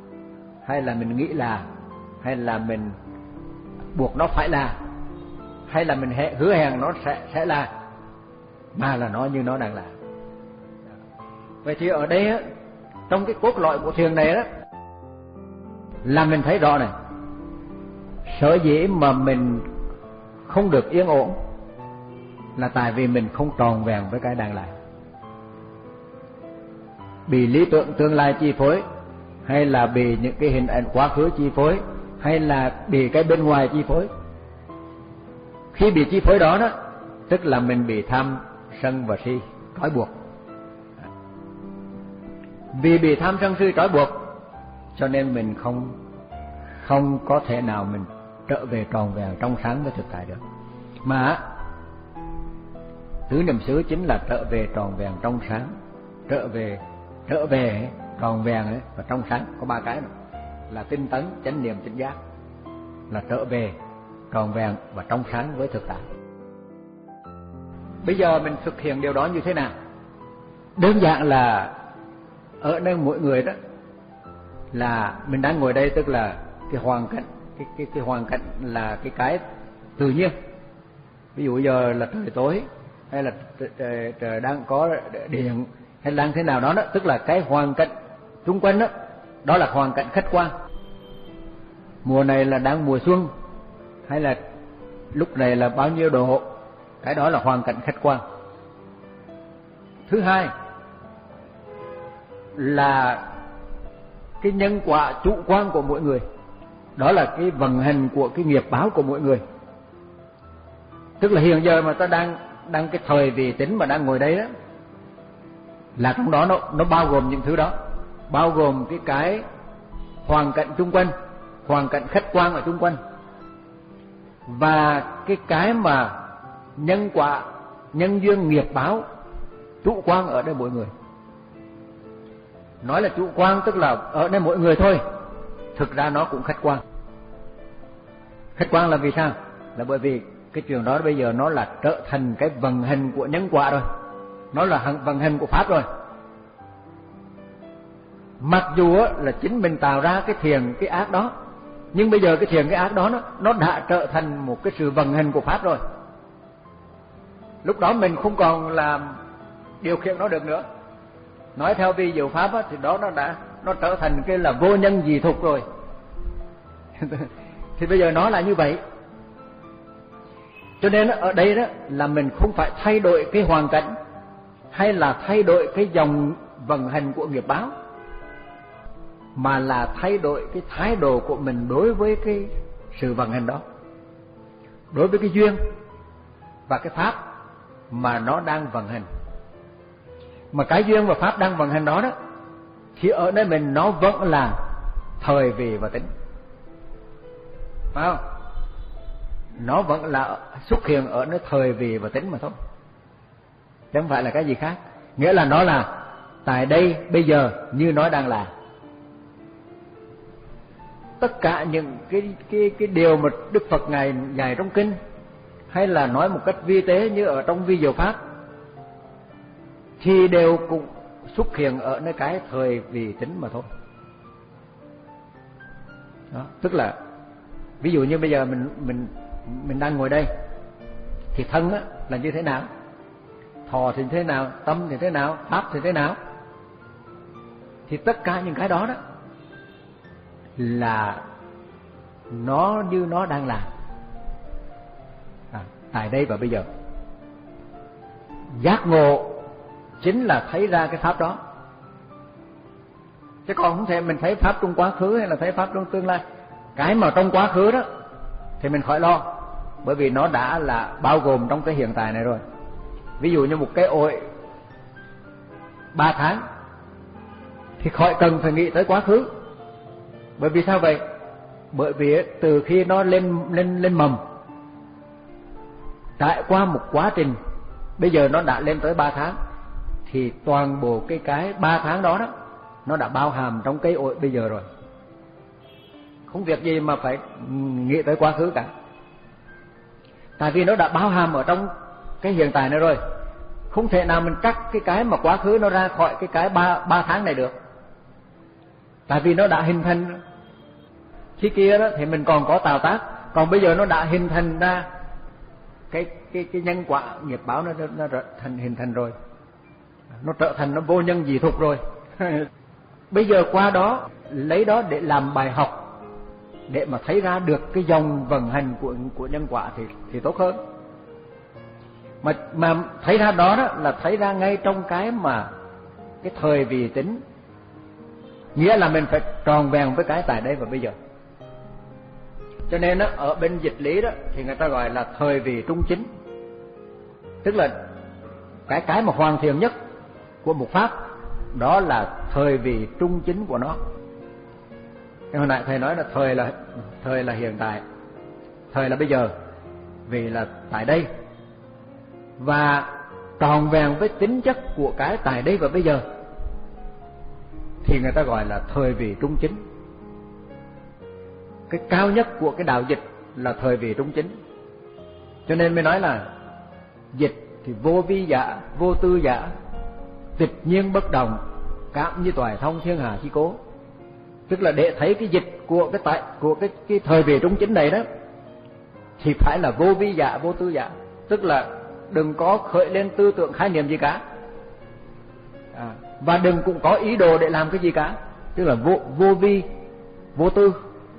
hay là mình nghĩ là, hay là mình buộc nó phải là, hay là mình hứa hẹn nó sẽ sẽ là, mà là nó như nó đang là. Vậy thì ở đây á, trong cái cốt lõi của thiền này đó, là mình thấy rõ này, sở dĩ mà mình không được yên ổn là tại vì mình không tròn vẹn với cái đang là, bị lý tưởng tương lai chi phối, hay là bị những cái hình ảnh quá khứ chi phối, hay là bị cái bên ngoài chi phối. Khi bị chi phối đó đó, tức là mình bị tham, sân và si trói buộc. Vì bị tham sân si trói buộc, cho nên mình không không có thể nào mình trở về tròn vẹn trong sáng với thực tại được. Mà tứ niệm xứ chính là trở về tròn vẹn trong sáng, trở về trở về tròn vẹn ấy, và trong sáng có ba cái đó, là tinh tấn, chánh niệm, tỉnh giác, là trở về tròn vẹn và trong sáng với thực tại. Bây giờ mình thực hiện điều đó như thế nào? Đơn giản là ở nơi mỗi người đó, là mình đang ngồi đây, tức là cái hoàn cảnh, cái cái cái hoàn cảnh là cái cái tự nhiên. Ví dụ giờ là trời tối, hay là trời, trời đang có điện, hay đang thế nào đó đó, tức là cái hoàn cảnh xung quanh đó, đó là hoàn cảnh khách quan. Mùa này là đang mùa xuân, hay là lúc này là bao nhiêu độ, cái đó là hoàn cảnh khách quan. Thứ hai là cái nhân quả chủ quan của mỗi người, đó là cái vận hành của cái nghiệp báo của mỗi người. Tức là hiện giờ mà ta đang đang cái thời vị tính mà đang ngồi đây đó, là trong đó nó nó bao gồm những thứ đó, bao gồm cái cái hoàn cảnh xung quanh, hoàn cảnh khách quan ở xung quanh, và cái cái mà nhân quả, nhân duyên, nghiệp báo chủ quan ở đây mỗi người. Nói là chủ quan tức là ở đây mỗi người thôi, thực ra nó cũng khách quan. Khách quan là vì sao? Là bởi vì cái chuyện đó bây giờ nó là trở thành cái vận hành của nhân quả rồi, nó là vận hành của pháp rồi. Mặc dù là chính mình tạo ra cái thiện, cái ác đó, nhưng bây giờ cái thiện, cái ác đó nó, nó đã trở thành một cái sự vận hành của pháp rồi. Lúc đó mình không còn làm điều khiển nó được nữa. Nói theo vi diệu pháp á, thì đó nó đã nó trở thành cái là vô nhân dị thục rồi. Thì bây giờ nó là như vậy. Cho nên ở đây đó là mình không phải thay đổi cái hoàn cảnh, hay là thay đổi cái dòng vận hành của nghiệp báo, mà là thay đổi cái thái độ của mình đối với cái sự vận hành đó, đối với cái duyên và cái pháp mà nó đang vận hành. Mà cái duyên và pháp đang vận hành đó đó, thì ở nơi mình nó vẫn là thời vị và tính, phải không? Nó vẫn là xuất hiện ở nơi thời vị và tính mà thôi, chứ không phải là cái gì khác. Nghĩa là nó là tại đây bây giờ như nó đang là. Tất cả những cái cái cái điều mà Đức Phật ngài dạy trong kinh, hay là nói một cách vi tế như ở trong vi diệu pháp, thì đều cũng xuất hiện ở nơi cái thời vị tính mà thôi. Đó, tức là ví dụ như bây giờ mình mình mình đang ngồi đây, thì thân á là như thế nào, thọ thì thế nào, tâm thì thế nào, pháp thì thế nào, thì tất cả những cái đó đó là nó như nó đang làm à, tại đây và bây giờ. Giác ngộ chính là thấy ra cái pháp đó, chứ còn không thể mình thấy pháp trong quá khứ hay là thấy pháp trong tương lai. Cái mà trong quá khứ đó thì mình khỏi lo, bởi vì nó đã là bao gồm trong cái hiện tại này rồi. Ví dụ như một cái ổi ba tháng thì khỏi cần phải nghĩ tới quá khứ. Bởi vì sao vậy? Bởi vì từ khi nó lên lên lên mầm, trải qua một quá trình, bây giờ nó đã lên tới ba tháng, thì toàn bộ cái cái ba tháng đó đó nó đã bao hàm trong cái ổi bây giờ rồi. Không việc gì mà phải nghĩ tới quá khứ cả, tại vì nó đã bao hàm ở trong cái hiện tại này rồi. Không thể nào mình cắt cái cái mà quá khứ nó ra khỏi cái cái ba ba tháng này được, tại vì nó đã hình thành Khi kia đó thì mình còn có tạo tác, còn bây giờ nó đã hình thành ra cái cái cái nhân quả nghiệp báo, nó nó trở thành hình thành rồi, nó trở thành nó vô nhân dị thục rồi. Bây giờ qua đó lấy đó để làm bài học, để mà thấy ra được cái dòng vận hành của của nhân quả thì thì tốt hơn. Mà mà thấy ra đó, đó là thấy ra ngay trong cái mà cái thời vị tính, nghĩa là mình phải tròn vẹn với cái tại đây và bây giờ. Cho nên đó, ở bên dịch lý đó thì người ta gọi là thời vị trung chính, tức là cái cái mà hoàn thiện nhất của một pháp đó là thời vị trung chính của nó. Hồi nãy thầy nói là thời là thời là hiện tại, thời là bây giờ, vì là tại đây, và tròn vẹn với tính chất của cái tại đây và bây giờ thì người ta gọi là thời vị trung chính. Cái cao nhất của cái đạo dịch là thời vị trung chính. Cho nên mới nói là dịch thì vô vi giả, vô tư giả, tịch nhiên bất động, cảm như toại thông thiên hà chi cố. Tức là để thấy cái dịch của cái tại của cái cái thời vị trung chính này đó thì phải là vô vi giả, vô tư giả, tức là đừng có khởi lên tư tưởng khái niệm gì cả, à, và đừng cũng có ý đồ để làm cái gì cả, tức là vô vô vi, vô tư,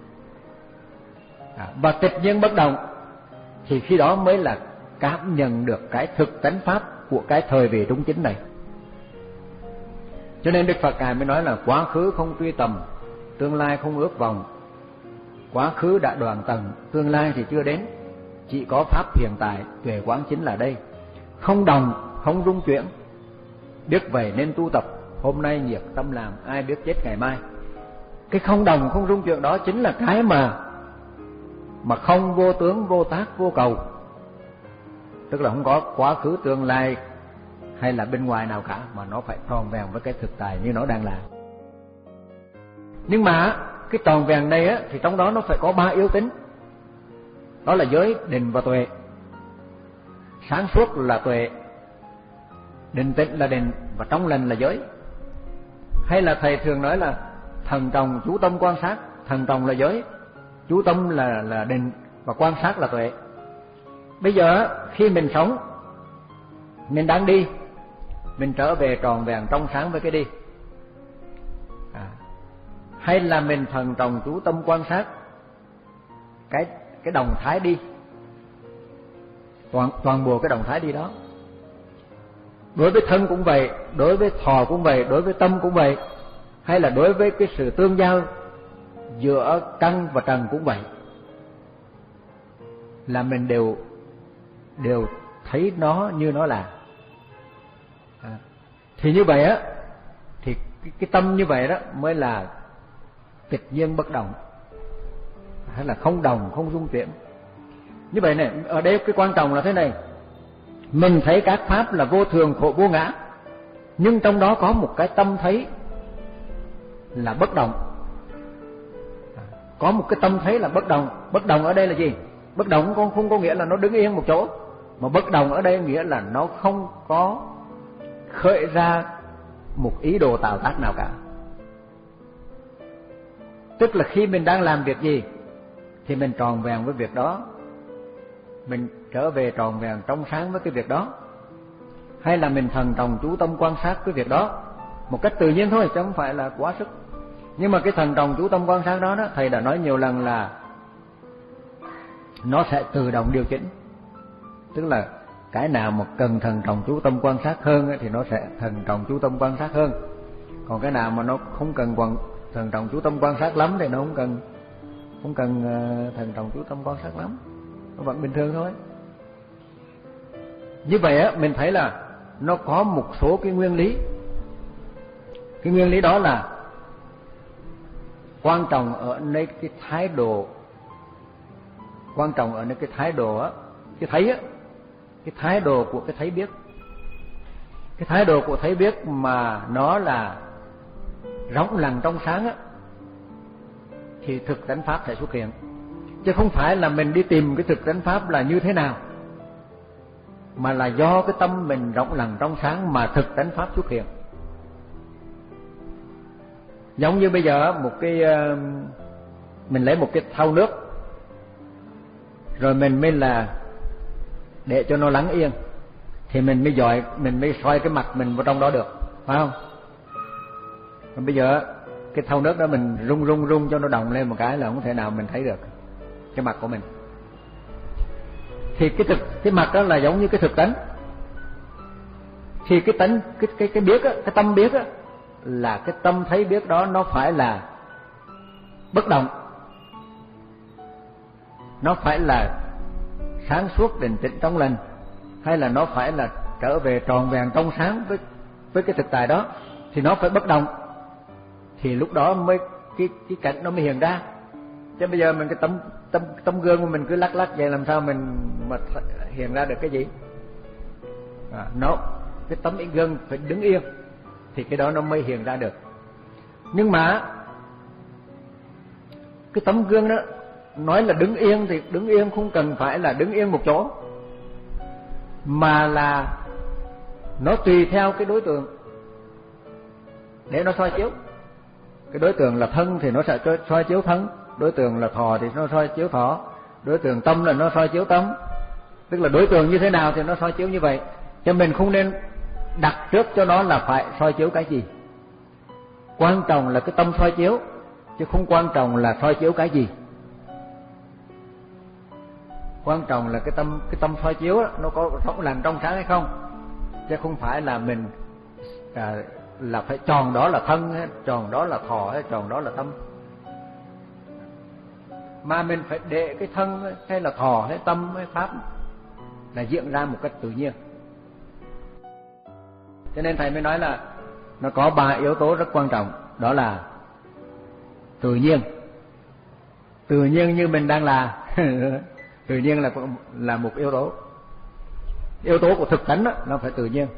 à, và tịch nhiên bất động, thì khi đó mới là cảm nhận được cái thực tánh pháp của cái thời vị trung chính này. Cho nên Đức Phật Ngài mới nói là quá khứ không truy tầm, tương lai không ước vọng. Quá khứ đã đoạn tầng, tương lai thì chưa đến, chỉ có pháp hiện tại, tuệ quán chính là đây. Không đồng, không rung chuyển, biết vậy nên tu tập, hôm nay nhiệt tâm làm, ai biết chết ngày mai. Cái không đồng, không rung chuyển đó chính là cái mà mà không vô tướng, vô tác, vô cầu. Tức là không có quá khứ, tương lai hay là bên ngoài nào cả, mà nó phải tròn vẹn với cái thực tại như nó đang là. Nhưng mà cái tròn vẹn này á, thì trong đó nó phải có ba yếu tính, đó là giới, định và tuệ. Sáng suốt là tuệ, định tĩnh là định, và trong lành là giới. Hay là thầy thường nói là thần trọng chú tâm quan sát, thần trọng là giới, chú tâm là là định, và quan sát là tuệ. Bây giờ khi mình sống, mình đang đi, mình trở về tròn vẹn trong sáng với cái đi, à, hay là mình thần trọng chú tâm quan sát cái cái động thái đi, toàn toàn bộ cái động thái đi đó. Đối với thân cũng vậy, đối với thọ cũng vậy, đối với tâm cũng vậy, hay là đối với cái sự tương giao giữa căn và trần cũng vậy, là mình đều đều thấy nó như nó là. À, thì như vậy á, thì cái, cái tâm như vậy đó mới là tịch nhiên bất động, hay là không đồng, không dung chuyển. Như vậy này, ở đây cái quan trọng là thế này, mình thấy các pháp là vô thường, khổ, vô ngã, nhưng trong đó có một cái tâm thấy là bất động. Có một cái tâm thấy là bất động. Bất động ở đây là gì? Bất động không, không có nghĩa là nó đứng yên một chỗ, mà bất động ở đây nghĩa là nó không có khởi ra một ý đồ tạo tác nào cả. Tức là khi mình đang làm việc gì thì mình tròn vẹn với việc đó, mình trở về tròn vẹn trong sáng với cái việc đó, hay là mình thần trọng chú tâm quan sát cái việc đó một cách tự nhiên thôi, chứ không phải là quá sức. Nhưng mà cái thần trọng chú tâm quan sát đó, đó thầy đã nói nhiều lần là nó sẽ tự động điều chỉnh. Tức là cái nào mà cần thần trọng chú tâm quan sát hơn thì nó sẽ thần trọng chú tâm quan sát hơn, còn cái nào mà nó không cần thần trọng chú tâm quan sát lắm thì nó không cần không cần thần trọng chú tâm quan sát lắm, nó vẫn bình thường thôi. Như vậy á, mình thấy là nó có một số cái nguyên lý. Cái nguyên lý đó là quan trọng ở nơi cái thái độ, quan trọng ở nơi cái thái độ á, cái thấy á, cái thái độ của cái thấy biết. Cái thái độ của thấy biết mà nó là rỗng lặng trong sáng á, thì thực tánh pháp sẽ xuất hiện. Chứ không phải là mình đi tìm cái thực tánh pháp là như thế nào, mà là do cái tâm mình rỗng lặng trong sáng mà thực tánh pháp xuất hiện. Giống như bây giờ một cái mình lấy một cái thau nước, rồi mình mới là để cho nó lắng yên, thì mình mới dọi, mình mới soi cái mặt mình vào trong đó được, phải không? Còn bây giờ cái thau nước đó mình rung rung rung cho nó đồng lên một cái là không thể nào mình thấy được cái mặt của mình. Thì cái thực cái mặt đó là giống như cái thực tánh. Thì cái tánh cái cái cái biết á, cái tâm biết á, là cái tâm thấy biết đó nó phải là bất động, nó phải là sáng suốt định tĩnh trong lành, hay là nó phải là trở về tròn vẹn trong sáng với với cái thực tại đó, thì nó phải bất động, thì lúc đó mới cái cái cảnh nó mới hiện ra. Chứ bây giờ mình cái tấm tấm tấm gương của mình cứ lắc lắc vậy làm sao mình mà hiện ra được cái gì? À, nó cái tấm gương phải đứng yên thì cái đó nó mới hiện ra được. Nhưng mà cái tấm gương đó nói là đứng yên thì đứng yên không cần phải là đứng yên một chỗ, mà là nó tùy theo cái đối tượng để nó soi chiếu. Cái đối tượng là thân thì nó sẽ soi chiếu thân, đối tượng là thọ thì nó soi chiếu thọ, đối tượng tâm là nó soi chiếu tâm. Tức là đối tượng như thế nào thì nó soi chiếu như vậy. Cho mình không nên đặt trước cho nó là phải soi chiếu cái gì. Quan trọng là cái tâm soi chiếu, chứ không quan trọng là soi chiếu cái gì. Quan trọng là cái tâm cái tâm soi chiếu đó, nó có trong lành trong sáng hay không, chứ không phải là mình à, là phải tròn đó là thân hay tròn đó là thọ hay tròn đó là tâm, mà mình phải để cái thân hay là thọ hay tâm hay pháp là diễn ra một cách tự nhiên. Cho nên thầy mới nói là nó có ba yếu tố rất quan trọng, đó là tự nhiên. Tự nhiên như mình đang là tự nhiên là là một yếu tố. Yếu tố của thực tánh đó, nó phải tự nhiên.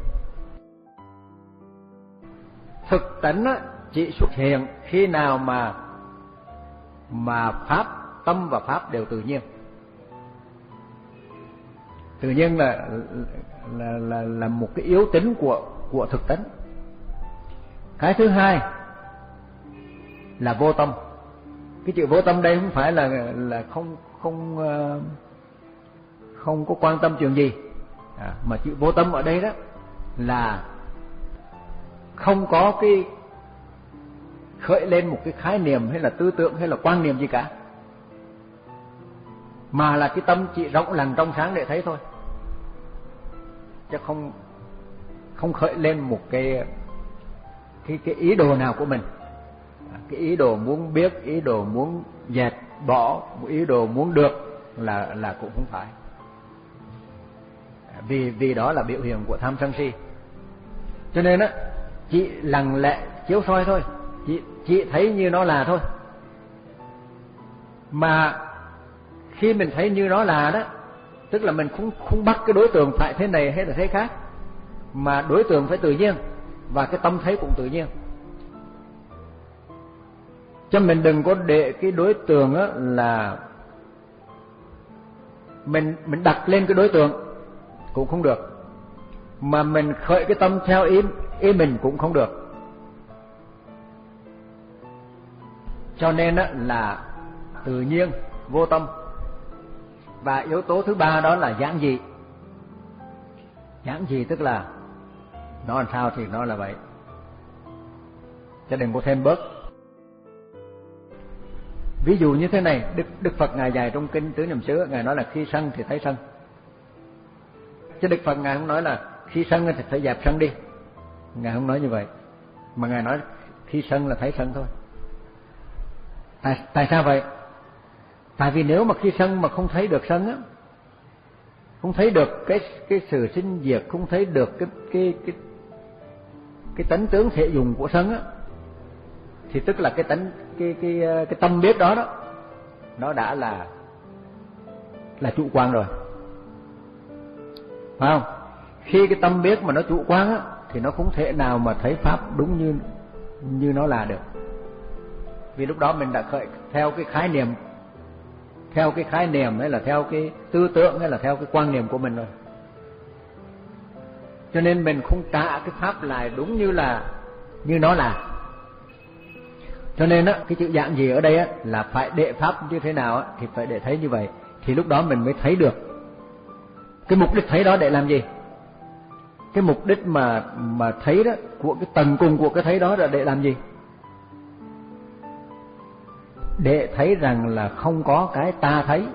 Thực tánh đó, chỉ xuất hiện khi nào mà mà pháp, tâm và pháp đều tự nhiên. Tự nhiên là là là là một cái yếu tính của của thực tánh. Cái thứ hai là vô tâm. Cái chữ vô tâm đây không phải là là không không không có quan tâm chuyện gì, à, mà chữ vô tâm ở đây đó là không có cái khởi lên một cái khái niệm hay là tư tưởng hay là quan niệm gì cả, mà là cái tâm chỉ rộng lành trong sáng để thấy thôi, chứ không không khởi lên một cái cái cái ý đồ nào của mình. Cái ý đồ muốn biết, ý đồ muốn dẹp bỏ, ý đồ muốn được là là cũng không phải. Vì vì đó là biểu hiện của tham sân si. Cho nên á, chỉ lặng lẽ chiếu soi thôi, chỉ chỉ thấy như nó là thôi. Mà khi mình thấy như nó là đó, tức là mình không không bắt cái đối tượng phải thế này hay là thế khác, mà đối tượng phải tự nhiên và cái tâm thấy cũng tự nhiên. Cho mình đừng có để cái đối tượng á là mình mình đặt lên cái đối tượng cũng không được, mà mình khởi cái tâm theo ý ý mình cũng không được. Cho nên á là tự nhiên, vô tâm. Và yếu tố thứ ba đó là giản dị. Giản dị tức là nó làm sao thì nó là vậy, chứ đừng có thêm bớt. Ví dụ như thế này, Đức Đức Phật ngài dạy trong kinh Tứ Niệm xứ, ngài nói là khi sân thì thấy sân. Chứ Đức Phật ngài không nói là khi sân thì phải dẹp sân đi, ngài không nói như vậy, mà ngài nói khi sân là thấy sân thôi. Tại tại sao vậy? Tại vì nếu mà khi sân mà không thấy được sân á, không thấy được cái cái sự sinh diệt, không thấy được cái cái cái cái tánh tướng thể dùng của sân á, thì tức là cái tánh cái cái cái tâm biết đó đó nó đã là là chủ quan rồi, phải không? Khi cái tâm biết mà nó chủ quan á thì nó không thể nào mà thấy pháp đúng như như nó là được. Vì lúc đó mình đã khởi theo cái khái niệm, theo cái khái niệm hay là theo cái tư tưởng hay là theo cái quan niệm của mình rồi. Cho nên mình không trả cái pháp lại đúng như là như nó là. Cho nên á, cái chữ giản dị ở đây á là phải đệ pháp như thế nào á thì phải để thấy như vậy, thì lúc đó mình mới thấy được. Cái mục đích thấy đó để làm gì? Cái mục đích mà mà thấy đó, của cái tầng cùng của cái thấy đó là để làm gì? Để thấy rằng là không có cái ta thấy,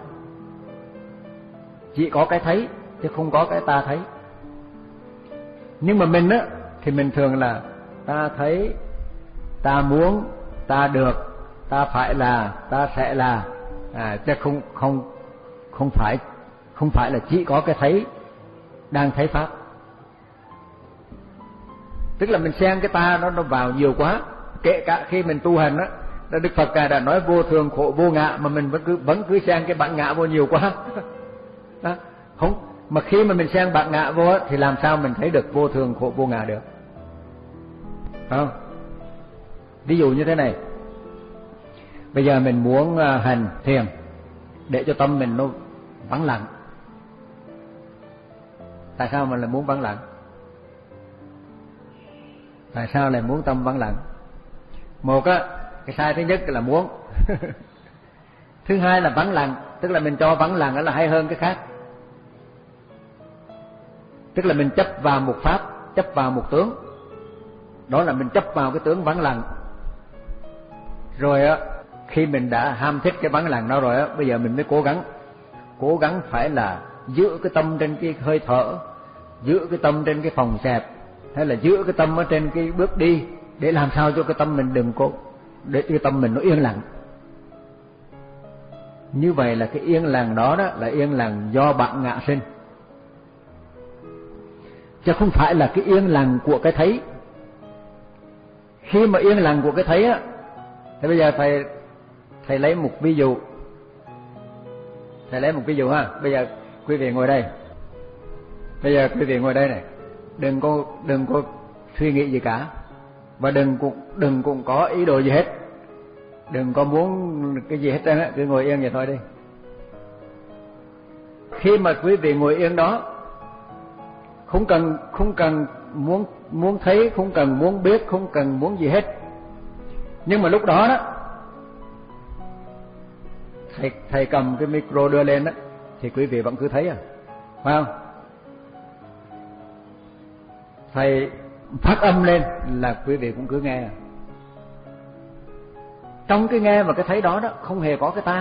chỉ có cái thấy chứ không có cái ta thấy. Nhưng mà mình á thì mình thường là ta thấy, ta muốn, ta được, ta phải là, ta sẽ là, à, chứ không không không phải không phải là chỉ có cái thấy đang thấy pháp. Tức là mình xen cái ta nó nó vào nhiều quá. Kể cả khi mình tu hành á, Đức Phật Ngài đã nói vô thường khổ vô ngã mà mình vẫn cứ vẫn cứ xen cái bản ngã vô nhiều quá. Đó, không, mà khi mà mình xen bản ngã vô á, thì làm sao mình thấy được vô thường khổ vô ngã được? Không? Ví dụ như thế này. Bây giờ mình muốn hành thiền để cho tâm mình nó vắng lặng. Tại sao mình lại muốn vắng lặng? Tại sao lại muốn tâm vắng lặng? Một á, cái sai thứ nhất là muốn. Thứ hai là vắng lặng, tức là mình cho vắng lặng đó là hay hơn cái khác. Tức là mình chấp vào một pháp, chấp vào một tướng. Đó là mình chấp vào cái tướng vắng lặng. Rồi á, khi mình đã ham thích cái vắng lặng đó rồi á, bây giờ mình mới cố gắng cố gắng phải là giữ cái tâm trên cái hơi thở, giữ cái tâm trên cái phòng xẹp, hay là giữ cái tâm ở trên cái bước đi, để làm sao cho cái tâm mình đừng có, để cái tâm mình nó yên lặng. Như vậy là cái yên lặng đó đó là yên lặng do bản ngã sinh, chứ không phải là cái yên lặng của cái thấy. Khi mà yên lặng của cái thấy á, thì bây giờ thầy thầy lấy một ví dụ. Thầy lấy một ví dụ ha. Bây giờ quý vị ngồi đây. Bây giờ quý vị ngồi đây này, đừng có đừng có suy nghĩ gì cả, và đừng cũng đừng cũng có ý đồ gì hết, đừng có muốn cái gì hết trơn á, cứ ngồi yên vậy thôi đi. Khi mà quý vị ngồi yên đó, không cần không cần muốn muốn thấy, không cần muốn biết, không cần muốn gì hết. Nhưng mà lúc đó đó, thầy thầy cầm cái micro đưa lên đó, thì quý vị vẫn cứ thấy à, phải không? Thầy phát âm lên là quý vị cũng cứ nghe. Trong cái nghe và cái thấy đó đó không hề có cái ta,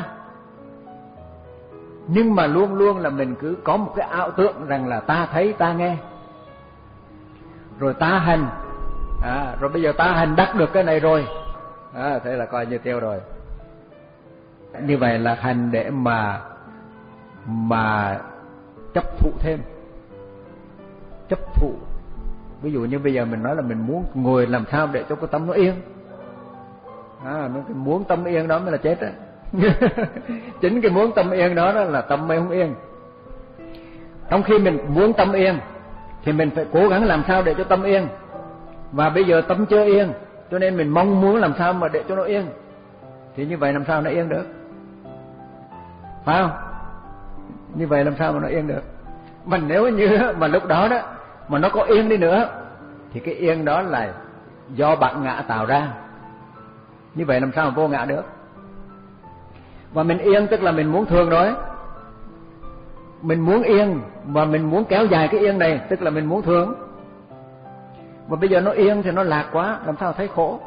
nhưng mà luôn luôn là mình cứ có một cái ảo tưởng rằng là ta thấy, ta nghe, rồi ta hành, à, rồi bây giờ ta hành đắc được cái này rồi, à, thế là coi như tiêu rồi. Như vậy là hành để mà mà chấp thụ thêm, chấp thụ. Ví dụ như bây giờ mình nói là mình muốn ngồi làm sao để cho cái tâm nó yên, à, nó muốn tâm yên đó mới là chết á. Chính cái muốn tâm yên đó, đó là tâm mới không yên. Trong khi mình muốn tâm yên thì mình phải cố gắng làm sao để cho tâm yên, và bây giờ tâm chưa yên, cho nên mình mong muốn làm sao mà để cho nó yên. Thì như vậy làm sao nó yên được, phải không? Như vậy làm sao mà nó yên được? Mà nếu như mà lúc đó đó mà nó có yên đi nữa thì cái yên đó là do bản ngã tạo ra. Như vậy làm sao mà vô ngã được? Và mình yên tức là mình muốn thường rồi, mình muốn yên và mình muốn kéo dài cái yên này, tức là mình muốn thường. Và bây giờ nó yên thì nó lạc quá, làm sao thấy khổ?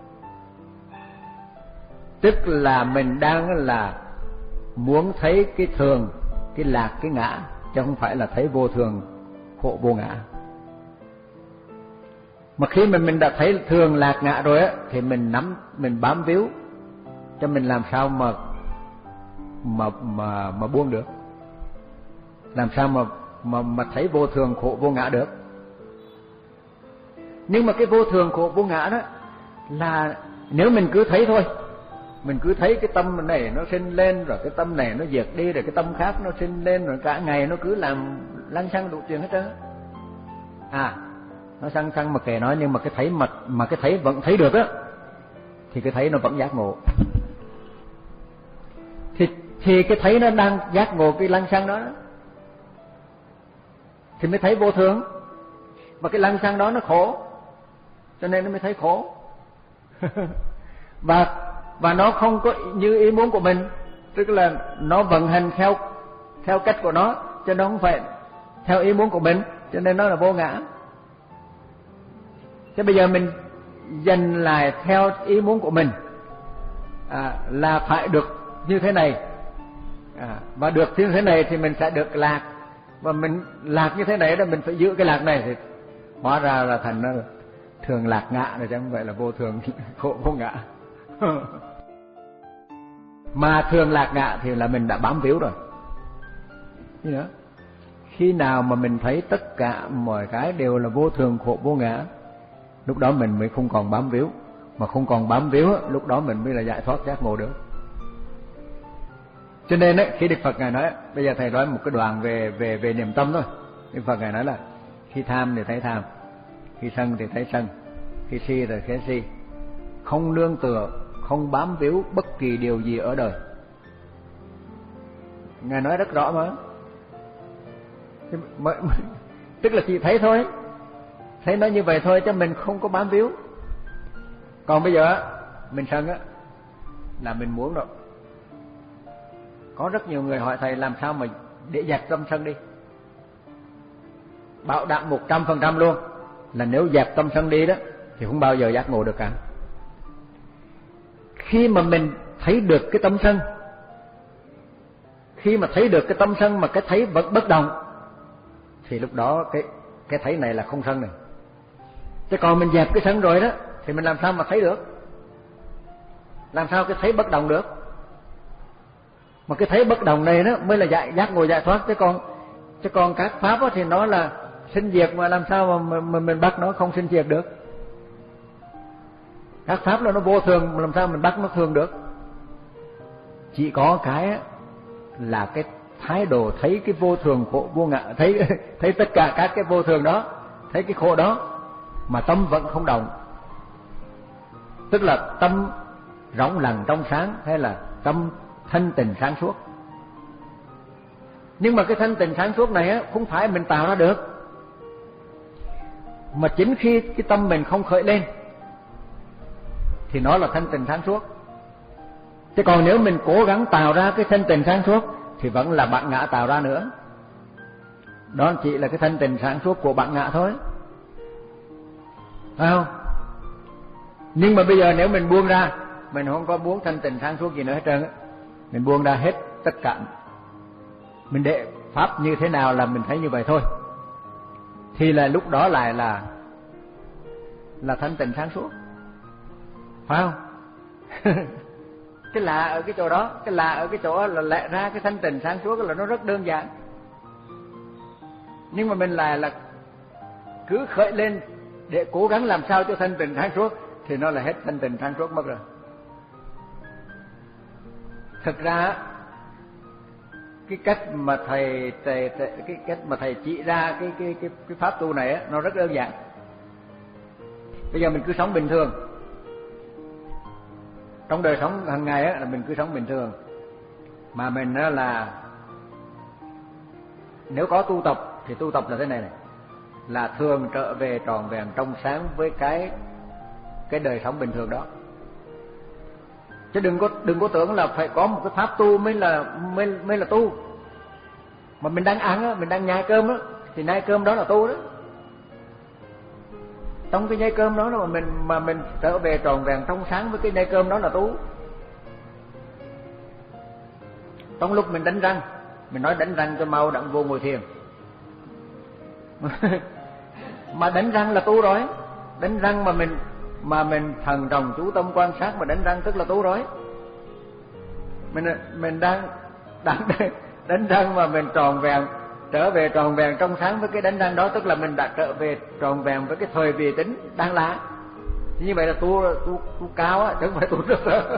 Tức là mình đang là muốn thấy cái thường, cái lạc, cái ngã, chứ không phải là thấy vô thường khổ vô ngã. Mà khi mình mình đã thấy thường lạc ngã rồi á, thì mình nắm, mình bám víu, cho mình làm sao mà mà mà mà buông được, làm sao mà mà mà thấy vô thường khổ vô ngã được. Nhưng mà cái vô thường khổ vô ngã đó là nếu mình cứ thấy thôi, mình cứ thấy cái tâm này nó sinh lên, rồi cái tâm này nó diệt đi, rồi cái tâm khác nó sinh lên, rồi cả ngày nó cứ làm lăng xăng đủ chuyện hết trơn. À, nó xăng xăng mà kệ nói, nhưng mà cái thấy mà mà cái thấy vẫn thấy được á, thì cái thấy nó vẫn giác ngộ. Thì thì cái thấy nó đang giác ngộ cái lăng xăng đó, thì mới thấy vô thường. Mà cái lăng xăng đó nó khổ, cho nên nó mới thấy khổ. và và nó không có như ý muốn của mình, tức là nó vận hành theo theo cách của nó, cho nó không phải theo ý muốn của mình, cho nên nó là vô ngã. Thế bây giờ mình dành lại theo ý muốn của mình, à, là phải được như thế này, à, và được như thế này thì mình sẽ được lạc, và mình lạc như thế này là mình phải giữ cái lạc này, thì hóa ra là thành là thường lạc ngã rồi, chứ không phải là vô thường khổ vô ngã. Mà thường lạc ngã thì là mình đã bám víu rồi. Như nữa, khi nào mà mình thấy tất cả mọi cái đều là vô thường khổ vô ngã, lúc đó mình mới không còn bám víu. Mà không còn bám víu, lúc đó mình mới là giải thoát giác ngộ được. Cho nên ấy, khi Đức Phật Ngài nói, bây giờ thầy nói một cái đoạn về về về niệm tâm thôi. Đức Phật Ngài nói là khi tham thì thấy tham, khi sân thì thấy sân, khi si thì thấy si, không nương tựa, không bám víu bất kỳ điều gì ở đời. Ngài nói rất rõ mà. Tức là chỉ thấy thôi, thấy nó như vậy thôi, chứ mình không có bám víu. Còn bây giờ mình sân á là mình muốn rồi. Có rất nhiều người hỏi thầy làm sao mà để dẹp tâm sân đi. Bảo đảm một trăm phần trăm luôn là nếu dẹp tâm sân đi đó thì không bao giờ giác ngộ được cả. Khi mà mình thấy được cái tâm sân, khi mà thấy được cái tâm sân mà cái thấy vẫn bất động, thì lúc đó cái cái thấy này là không sân này. Chứ còn mình dẹp cái sân rồi đó thì mình làm sao mà thấy được? Làm sao cái thấy bất động được? Mà cái thấy bất động này đó mới là giải, giác ngộ giải thoát. Chứ còn chứ còn các pháp đó thì nó là sinh diệt, mà làm sao mà mình, mình bắt nó không sinh diệt được? Các pháp là nó vô thường, làm sao mình bắt nó thường được? Chỉ có cái là cái thái độ thấy cái vô thường khổ vô ngã, thấy thấy tất cả các cái vô thường đó, thấy cái khổ đó mà tâm vẫn không động, tức là tâm rỗng lặng trong sáng, hay là tâm thanh tịnh sáng suốt. Nhưng mà cái thanh tịnh sáng suốt này á không phải mình tạo ra được, mà chính khi cái tâm mình không khởi lên thì nó là thanh tịnh sáng suốt. Chứ còn nếu mình cố gắng tạo ra cái thanh tịnh sáng suốt thì vẫn là bản ngã tạo ra nữa. Đó chỉ là cái thanh tịnh sáng suốt của bản ngã thôi, phải không? Nhưng mà bây giờ nếu mình buông ra, mình không có buông thanh tịnh sáng suốt gì nữa hết trơn á, mình buông ra hết tất cả, mình để pháp như thế nào là mình thấy như vậy thôi, thì là lúc đó lại là là thanh tịnh sáng suốt, phải không? Cái lạ ở cái chỗ đó, cái lạ ở cái chỗ là lẽ ra cái thanh tịnh sáng suốt là nó rất đơn giản, nhưng mà mình lại là cứ khởi lên để cố gắng làm sao cho thanh tịnh sáng suốt thì nó là hết thanh tịnh sáng suốt mất rồi. Thực ra cái cách mà thầy, thầy, thầy cái cách mà thầy chỉ ra cái cái cái cái pháp tu này á, nó rất đơn giản. Bây giờ mình cứ sống bình thường, trong đời sống hàng ngày á là mình cứ sống bình thường, mà mình á là nếu có tu tập thì tu tập là thế này này, là thường trở về tròn vẹn trong sáng với cái cái đời sống bình thường đó. Chứ đừng có đừng có tưởng là phải có một cái pháp tu mới là mới mới là tu. Mà mình đang ăn á, mình đang nhai cơm á, thì nhai cơm đó là tu đó. Trong cái nhai cơm đó mà mình mà mình trở về tròn vẹn trong sáng với cái nhai cơm đó là tu. Trong lúc mình đánh răng, mình nói đánh răng cho mau đặng vô ngồi thiền. Mà đánh răng là tu rồi. Đánh răng mà mình mà mình thần trọng chú tâm quan sát mà đánh răng tức là tu rồi. Mình mình đang đang đánh răng mà mình tròn vẹn, trở về tròn vẹn trong sáng với cái đánh răng đó, tức là mình đã trở về tròn vẹn với cái thời vị tính đang là. Như vậy là tu tu tu cao á, chứ không phải tu rất là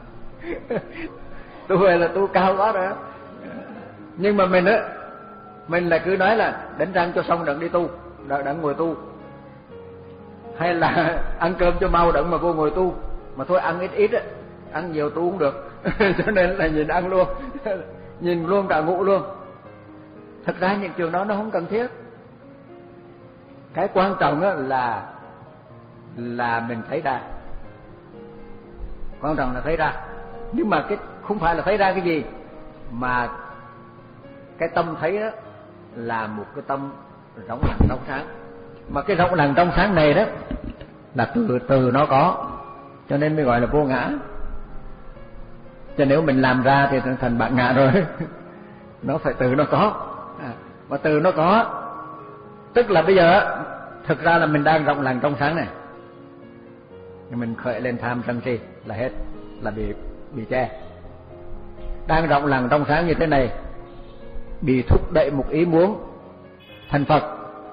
tu về là tu cao quá rồi. Nhưng mà mình á, mình là cứ nói là đánh răng cho xong đặng đi tu, đặng ngồi tu, hay là ăn cơm cho mau đặng mà vô ngồi tu. Mà thôi ăn ít ít á, ăn nhiều tu cũng được. Cho nên là nhìn ăn luôn, nhìn luôn cả ngủ luôn. Thật ra những trường đó nó không cần thiết. Cái quan trọng á là là mình thấy ra. quan trọng là thấy ra. Nhưng mà cái không phải là thấy ra cái gì, mà cái tâm thấy đó là một cái tâm rộng lặng trong sáng. Mà cái rộng lặng trong sáng này đó là từ từ nó có, cho nên mới gọi là vô ngã. Cho nếu mình làm ra thì thành bạn ngã rồi. Nó phải từ nó có, à, mà từ nó có tức là bây giờ thực ra là mình đang rộng lặng trong sáng này, nhưng mình khởi lên tham sân si là hết, là bị bị che. Đang rộng lặng trong sáng như thế này, bị thúc đẩy một ý muốn thành Phật.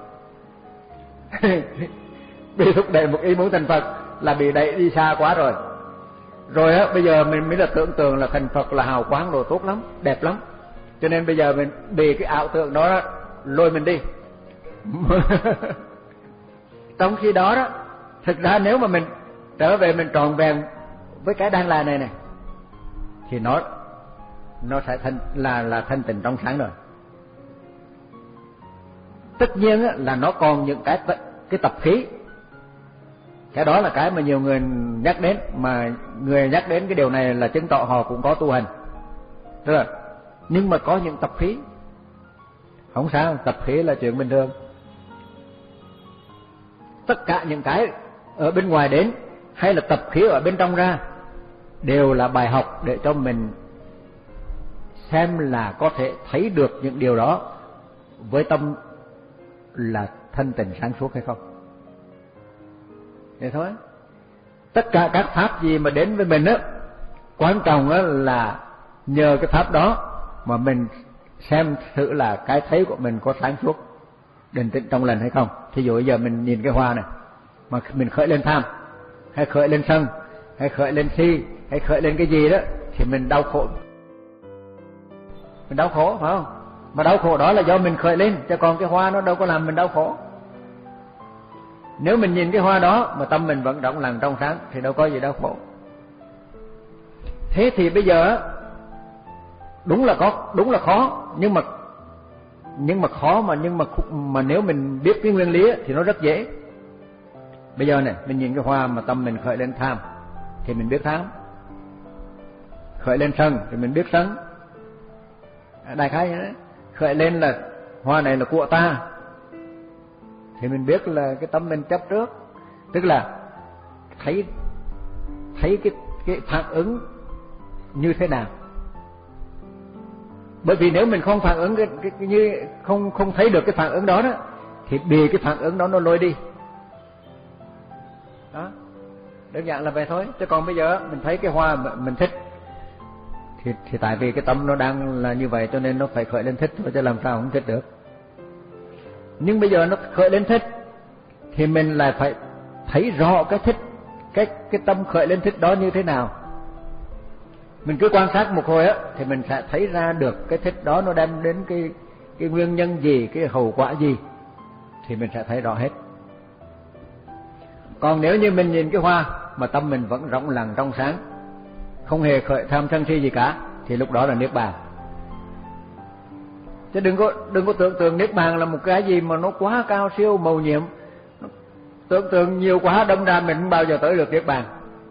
Bị thúc đẩy một ý muốn thành Phật là bị đẩy đi xa quá rồi. Rồi á, bây giờ mình mới là tưởng tượng là thành Phật là hào quang đồ tốt lắm, đẹp lắm. Cho nên bây giờ mình bị cái ảo tưởng đó, đó lôi mình đi. Trong khi đó đó, thực ra nếu mà mình trở về mình tròn vẹn với cái đang là này này, thì nó nó sẽ thành là là thanh tịnh trong sáng rồi. Tất nhiên á, là nó còn những cái cái tập khí. Cái đó là cái mà nhiều người nhắc đến, mà người nhắc đến cái điều này là chứng tỏ họ cũng có tu hành. Tức là, nhưng mà có những tập khí, không sao, tập khí là chuyện bình thường. Tất cả những cái ở bên ngoài đến hay là tập khí ở bên trong ra đều là bài học để cho mình xem là có thể thấy được những điều đó với tâm là thanh tịnh sáng suốt hay không. Vậy thôi. Tất cả các pháp gì mà đến với mình á, quan trọng á là nhờ cái pháp đó mà mình xem thử là cái thấy của mình có sáng suốt, định tĩnh trong lành hay không. Thí dụ bây giờ mình nhìn cái hoa này mà mình khởi lên tham, hay khởi lên sân, hay khởi lên si, hay khởi lên cái gì đó, thì mình đau khổ. Mình đau khổ phải không? Mà đau khổ đó là do mình khởi lên, chứ còn cái hoa nó đâu có làm mình đau khổ. Nếu mình nhìn cái hoa đó mà tâm mình vẫn rộng lặng trong sáng thì đâu có gì đau khổ. Thế thì bây giờ đúng là có, đúng là khó, nhưng mà nhưng mà khó mà nhưng mà mà nếu mình biết cái nguyên lý thì nó rất dễ. Bây giờ này, mình nhìn cái hoa mà tâm mình khởi lên tham thì mình biết tham, khởi lên sân thì mình biết sân. Đại khái vậy đấy. Khởi lên là hoa này là của ta thì mình biết là cái tâm mình chấp trước, tức là thấy thấy cái cái phản ứng như thế nào. Bởi vì nếu mình không phản ứng cái, cái, cái như không không thấy được cái phản ứng đó đó thì bị cái phản ứng đó nó lôi đi. Đó, đơn giản là vậy thôi. Chứ còn bây giờ mình thấy cái hoa mình thích thì thì tại vì cái tâm nó đang là như vậy cho nên nó phải khởi lên thích thôi, chứ làm sao không thích được. Nhưng bây giờ nó khởi lên thích thì mình lại phải thấy rõ cái thích, cái cái tâm khởi lên thích đó như thế nào. Mình cứ quan sát một hồi á thì mình sẽ thấy ra được cái thích đó nó đem đến cái cái nguyên nhân gì, cái hậu quả gì, thì mình sẽ thấy rõ hết. Còn nếu như mình nhìn cái hoa mà tâm mình vẫn rộng lặng trong sáng, không hề khởi tham sân si gì cả, thì lúc đó là niết bàn. Chứ đừng có đừng có tưởng tượng niết bàn là một cái gì mà nó quá cao siêu mầu nhiệm. Tưởng tượng nhiều quá đâm ra mình không bao giờ tới được niết bàn.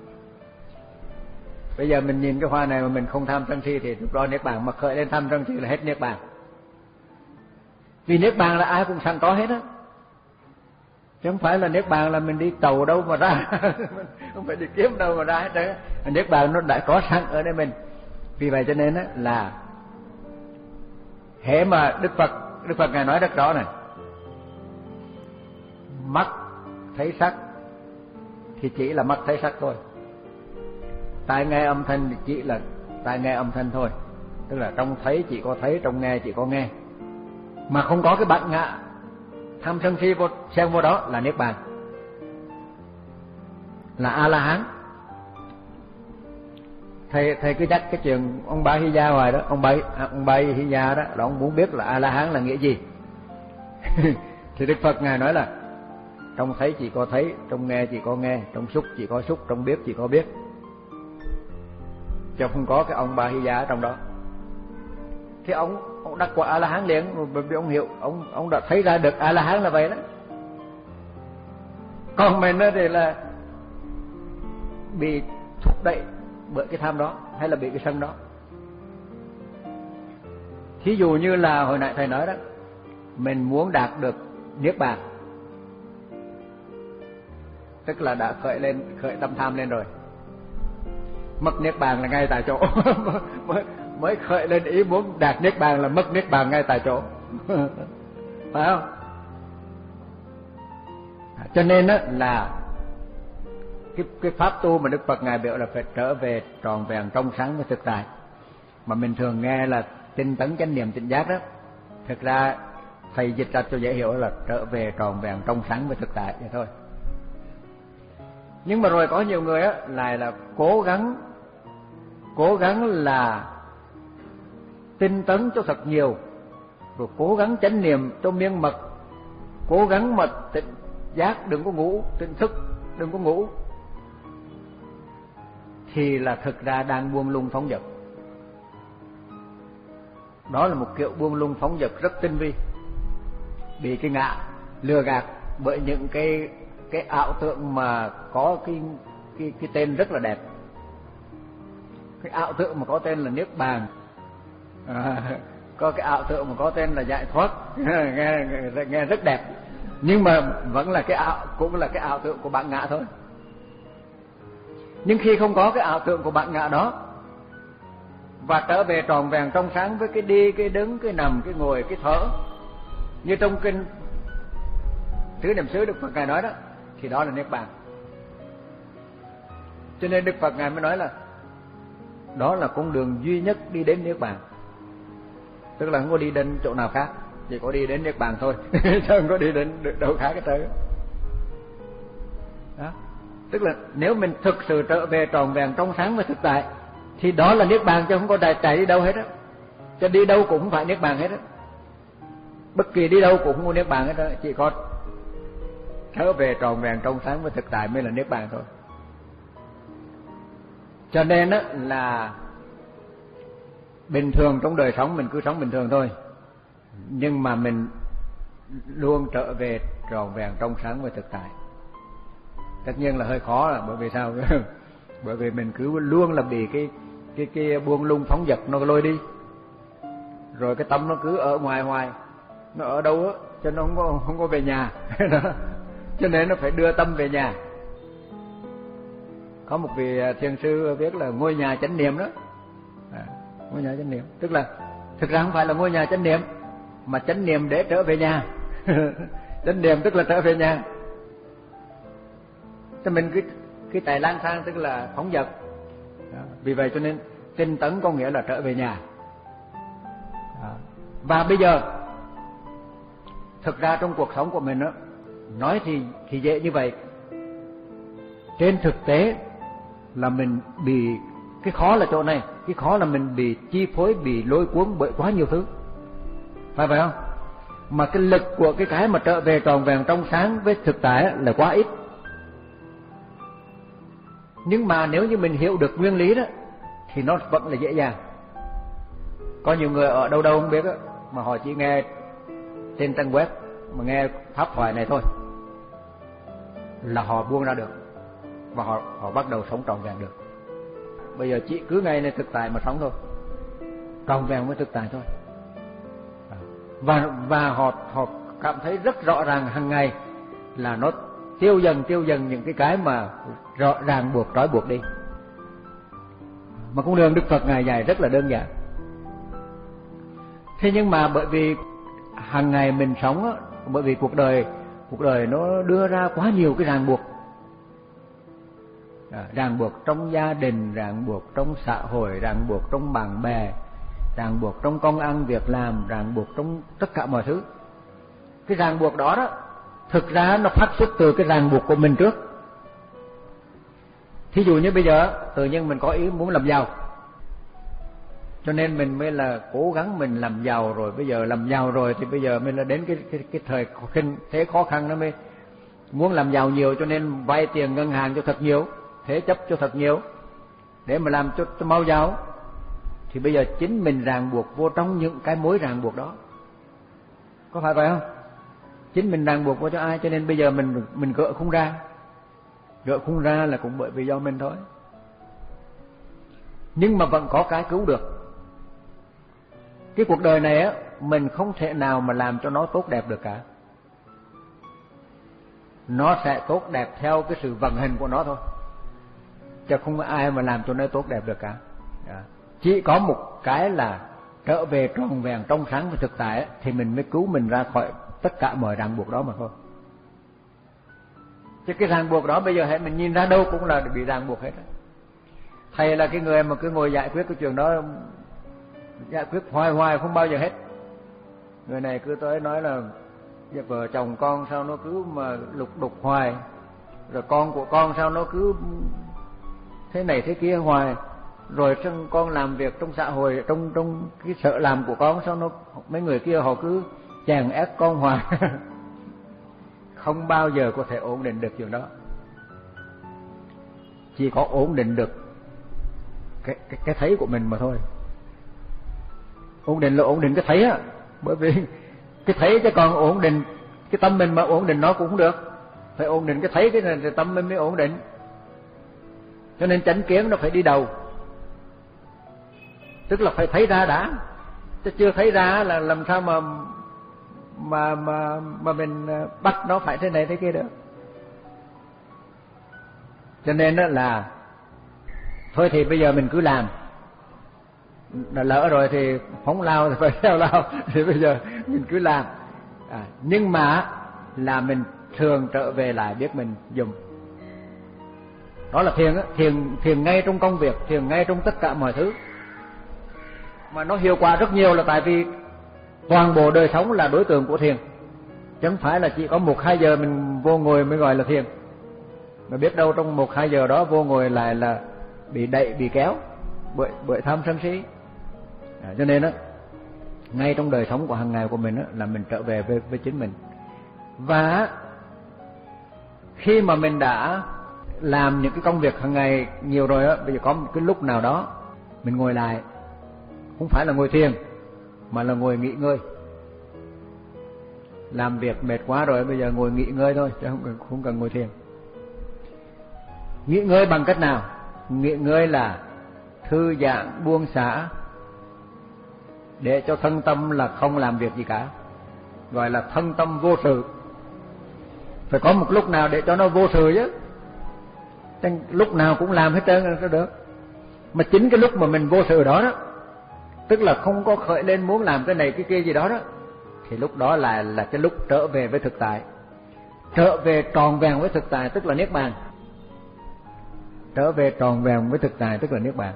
Bây giờ mình nhìn cái hoa này mà mình không tham sân si thì lúc đó niết bàn, mà khởi lên tham sân si là hết niết bàn. Vì niết bàn là ai cũng sẵn có hết á. Chứ không phải là niết bàn là mình đi tàu đâu mà ra, không phải đi kiếm đâu mà ra hết trơn. Niết bàn nó đã có sẵn ở đây mình. Vì vậy cho nên á là hễ mà Đức Phật Đức Phật ngài nói rất rõ này, mắt thấy sắc thì chỉ là mắt thấy sắc thôi, tai nghe âm thanh thì chỉ là tai nghe âm thanh thôi, tức là trong thấy chỉ có thấy, trong nghe chỉ có nghe, mà không có cái bản ngã tham sân si vô xen vô đó là niết bàn, là A La Hán. Thầy thầy cứ nhắc cái chuyện ông Ba Hy Gia hoài đó, ông Ba ông Ba Hy Gia đó, là ông muốn biết là A La Hán là nghĩa gì. Thì Đức Phật ngài nói là trong thấy chỉ có thấy, trong nghe chỉ có nghe, trong xúc chỉ có xúc, trong biết chỉ có biết, chứ không có cái ông Ba Hy Gia ở trong đó. Thì ông ông đắc quả A La Hán liền, bởi vì ông hiểu, ông ông đã thấy ra được A La Hán là vậy đó. Còn mình đó thì là bị thúc đẩy bởi cái tham đó hay là bị cái sân đó. Thí dụ như là hồi nãy thầy nói đó, mình muốn đạt được niết bàn, tức là đã khởi lên khởi tâm tham lên rồi. Mất niết bàn là ngay tại chỗ. mới, mới khởi lên ý muốn đạt niết bàn là mất niết bàn ngay tại chỗ. Phải không? Cho nên đó là cái, cái pháp tu mà Đức Phật Ngài biểu là phải trở về tròn vẹn trong sáng với thực tại. Mà mình thường nghe là tinh tấn chánh niệm tỉnh giác đó, thực ra thầy dịch ra cho dễ hiểu là trở về tròn vẹn trong sáng với thực tại vậy thôi. Nhưng mà rồi có nhiều người á lại là cố gắng cố gắng là tinh tấn cho thật nhiều, rồi cố gắng chánh niệm cho miên mật, cố gắng mà tỉnh giác đừng có ngủ, tỉnh thức đừng có ngủ, thì là thực ra đang buông lung phóng dật. Đó là một kiểu buông lung phóng dật rất tinh vi, bị cái ngã lừa gạt bởi những cái cái ảo tượng mà có cái cái cái tên rất là đẹp. Cái ảo tượng mà có tên là niết bàn, à, có cái ảo tượng mà có tên là giải thoát, nghe nghe rất đẹp, nhưng mà vẫn là cái ảo, cũng là cái ảo tượng của bản ngã thôi. Nhưng khi không có cái ảo tượng của bản ngã đó và trở về tròn vẹn trong sáng với cái đi, cái đứng, cái nằm, cái ngồi, cái thở, như trong kinh Tứ Niệm xứ Đức Phật Ngài nói đó, thì đó là niết bàn. Cho nên Đức Phật Ngài mới nói là đó là con đường duy nhất đi đến niết bàn. Tức là không có đi đến chỗ nào khác, chỉ có đi đến niết bàn thôi, chứ không có đi đến đâu khác cái tới. Đó. Tức là nếu mình thực sự trở về tròn vẹn trong sáng và thực tại thì đó là niết bàn, chứ không có chạy, chạy đi đâu hết á. Cho đi đâu cũng không phải niết bàn hết á. Bất kỳ đi đâu cũng không có niết bàn hết á, chỉ có trở về tròn vẹn trong sáng và thực tại mới là niết bàn thôi. Cho nên á là bình thường trong đời sống mình cứ sống bình thường thôi, nhưng mà mình luôn trở về tròn vẹn trong sáng và thực tại. Tất nhiên là hơi khó, là bởi vì sao? Bởi vì mình cứ luôn là bị cái cái cái buông lung phóng dật nó lôi đi, rồi cái tâm nó cứ ở ngoài hoài, nó ở đâu á, cho nó không có không có về nhà. Cho nên nó phải đưa tâm về nhà. Có một vị thiền sư viết là ngôi nhà chánh niệm đó, à, ngôi nhà chánh niệm, tức là thực ra không phải là ngôi nhà chánh niệm, mà chánh niệm để trở về nhà. Chánh niệm tức là trở về nhà. Cho mình cái cái tài lang thang tức là phóng dật. Đó. Vì vậy cho nên tinh tấn có nghĩa là trở về nhà. Đó. Và bây giờ thực ra trong cuộc sống của mình đó, nói thì thì dễ như vậy, trên thực tế là mình bị cái khó là chỗ này, cái khó là mình bị chi phối, bị lôi cuốn bởi quá nhiều thứ, phải phải không? Mà cái lực của cái cái mà trở về tròn vẹn trong sáng với thực tại là quá ít. Nhưng mà nếu như mình hiểu được nguyên lý đó thì nó vẫn là dễ dàng. Có nhiều người ở đâu đâu không biết đó, mà họ chỉ nghe trên trang web mà nghe pháp thoại này thôi là họ buông ra được, và họ họ bắt đầu sống trọn vẹn được. Bây giờ chỉ cứ ngày này thực tại mà sống thôi, trọn vẹn với thực tại thôi. Và và họ họ cảm thấy rất rõ ràng hàng ngày là nó tiêu dần tiêu dần những cái cái mà rõ ràng buộc trói buộc đi. Mà con đường Đức Phật Ngài dạy rất là đơn giản. Thế nhưng mà bởi vì hàng ngày mình sống á, bởi vì cuộc đời cuộc đời nó đưa ra quá nhiều cái ràng buộc. À, ràng buộc trong gia đình, ràng buộc trong xã hội, ràng buộc trong bạn bè, ràng buộc trong công ăn việc làm, ràng buộc trong tất cả mọi thứ. Cái ràng buộc đó đó thực ra nó phát xuất từ cái ràng buộc của mình trước. Thí dụ như bây giờ tự nhiên mình có ý muốn làm giàu, cho nên mình mới là cố gắng mình làm giàu, rồi bây giờ làm giàu rồi thì bây giờ mình là đến cái cái cái thời thế khó khăn nó mới muốn làm giàu nhiều, cho nên vay tiền ngân hàng cho thật nhiều, thế chấp cho thật nhiều để mà làm cho, cho mau giàu. Thì bây giờ chính mình ràng buộc vô trong những cái mối ràng buộc đó, có phải vậy không? Chính mình ràng buộc vô cho ai, cho nên bây giờ mình mình gỡ không ra, gỡ không ra là cũng bởi vì do mình thôi. nhưng mà vẫn có cái cứu được. Cái cuộc đời này á, mình không thể nào mà làm cho nó tốt đẹp được cả. Nó sẽ tốt đẹp theo cái sự vận hành của nó thôi, chứ không có ai mà làm cho nó tốt đẹp được cả. Chỉ có một cái là trở về tròn vẹn trong sáng và thực tại ấy, thì mình mới cứu mình ra khỏi tất cả mọi ràng buộc đó mà thôi. Chứ cái ràng buộc đó bây giờ hãy mình nhìn ra đâu cũng là bị ràng buộc hết. Thầy là cái người mà cứ ngồi giải quyết cái chuyện đó, giải quyết hoài hoài không bao giờ hết. Người này cứ tới nói là vợ chồng con sao nó cứ mà lục đục hoài, rồi con của con sao nó cứ thế này thế kia hoài, rồi con làm việc trong xã hội, trong trong cái sở làm của con sao nó mấy người kia họ cứ chèn ép con hoài. Không bao giờ có thể ổn định được chuyện đó. Chỉ có ổn định được cái cái, cái thấy của mình mà thôi. Ổn định là ổn định cái thấy á, bởi vì cái thấy chứ còn ổn định cái tâm mình mà ổn định nó cũng không được. Phải ổn định cái thấy cái này thì tâm mình mới ổn định. Cho nên chánh kiến nó phải đi đầu. Tức là phải thấy ra đã. Chứ chưa thấy ra là làm sao mà mà mà mà mình bắt nó phải thế này thế kia được. Cho nên đó là thôi thì bây giờ mình cứ làm. Đã lỡ rồi thì phóng lao thì phải theo lao, thì bây giờ mình cứ làm. À, nhưng mà là mình thường trở về lại biết mình dùng. Đó là thiền á, thiền thiền ngay trong công việc, thiền ngay trong tất cả mọi thứ. Mà nó hiệu quả rất nhiều là tại vì toàn bộ đời sống là đối tượng của thiền. Chứ không phải là chỉ có một hai giờ mình vô ngồi mới gọi là thiền. Mà biết đâu trong một hai giờ đó vô ngồi lại là bị đẩy, bị kéo bởi bởi tham sân si. À, cho nên á, ngay trong đời sống của hàng ngày của mình á, là mình trở về với, với chính mình. Và khi mà mình đã làm những cái công việc hàng ngày nhiều rồi á, bây giờ có một cái lúc nào đó mình ngồi lại, không phải là ngồi thiền mà là ngồi nghỉ ngơi. Làm việc mệt quá rồi, bây giờ ngồi nghỉ ngơi thôi, chứ không cần, không cần ngồi thiền. Nghỉ ngơi bằng cách nào? Nghỉ ngơi là thư giãn, buông xả, để cho thân tâm là không làm việc gì cả, gọi là thân tâm vô sự. Phải có một lúc nào để cho nó vô sự chứ, chứ lúc nào cũng làm hết trơn là được. Mà chính cái lúc mà mình vô sự đó đó, tức là không có khởi lên muốn làm cái này cái kia gì đó đó, thì lúc đó là là cái lúc trở về với thực tại. Trở về tròn vẹn với thực tại tức là niết bàn. Trở về tròn vẹn với thực tại tức là niết bàn.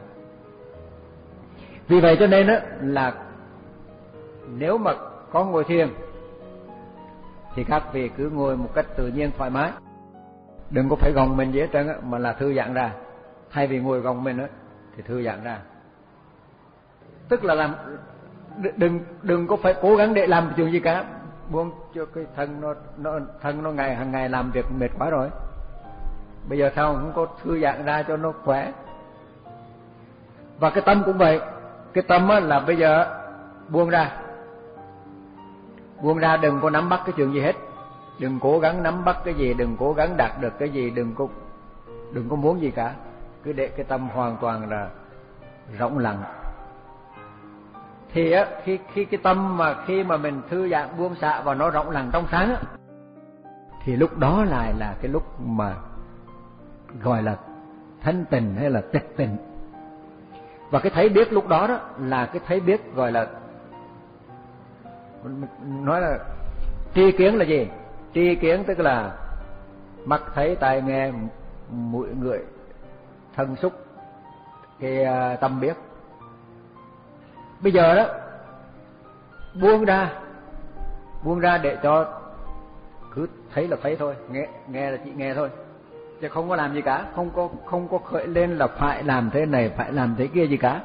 Vì vậy cho nên đó là nếu mà có ngồi thiền thì các vị cứ ngồi một cách tự nhiên thoải mái, đừng có phải gồng mình gì hết trơn á, mà là thư giãn ra. Thay vì ngồi gồng mình á thì thư giãn ra. Tức là làm đừng đừng có phải cố gắng để làm chuyện gì cả, buông cho cái thân nó nó thân nó ngày hàng ngày làm việc mệt quá rồi. Bây giờ sao không có thư giãn ra cho nó khỏe. Và cái tâm cũng vậy. Cái tâm á là bây giờ buông ra. Buông ra, đừng có nắm bắt cái chuyện gì hết. Đừng cố gắng nắm bắt cái gì, đừng cố gắng đạt được cái gì, đừng có đừng có muốn gì cả. Cứ để cái tâm hoàn toàn là rỗng lặng. Thì á, khi khi cái tâm mà khi mà mình thư giãn buông xả và nó rộng lặng trong sáng á, thì lúc đó lại là cái lúc mà gọi là thanh tịnh hay là tịch tịnh. Và cái thấy biết lúc đó đó là cái thấy biết gọi là, nói là tri kiến là gì? Tri kiến tức là mắt thấy, tai nghe, mũi ngửi, thân xúc, cái tâm biết. Bây giờ đó buông ra, buông ra để cho cứ thấy là thấy thôi, nghe nghe là chỉ nghe thôi, chứ không có làm gì cả, không có không có khởi lên là phải làm thế này, phải làm thế kia gì cả.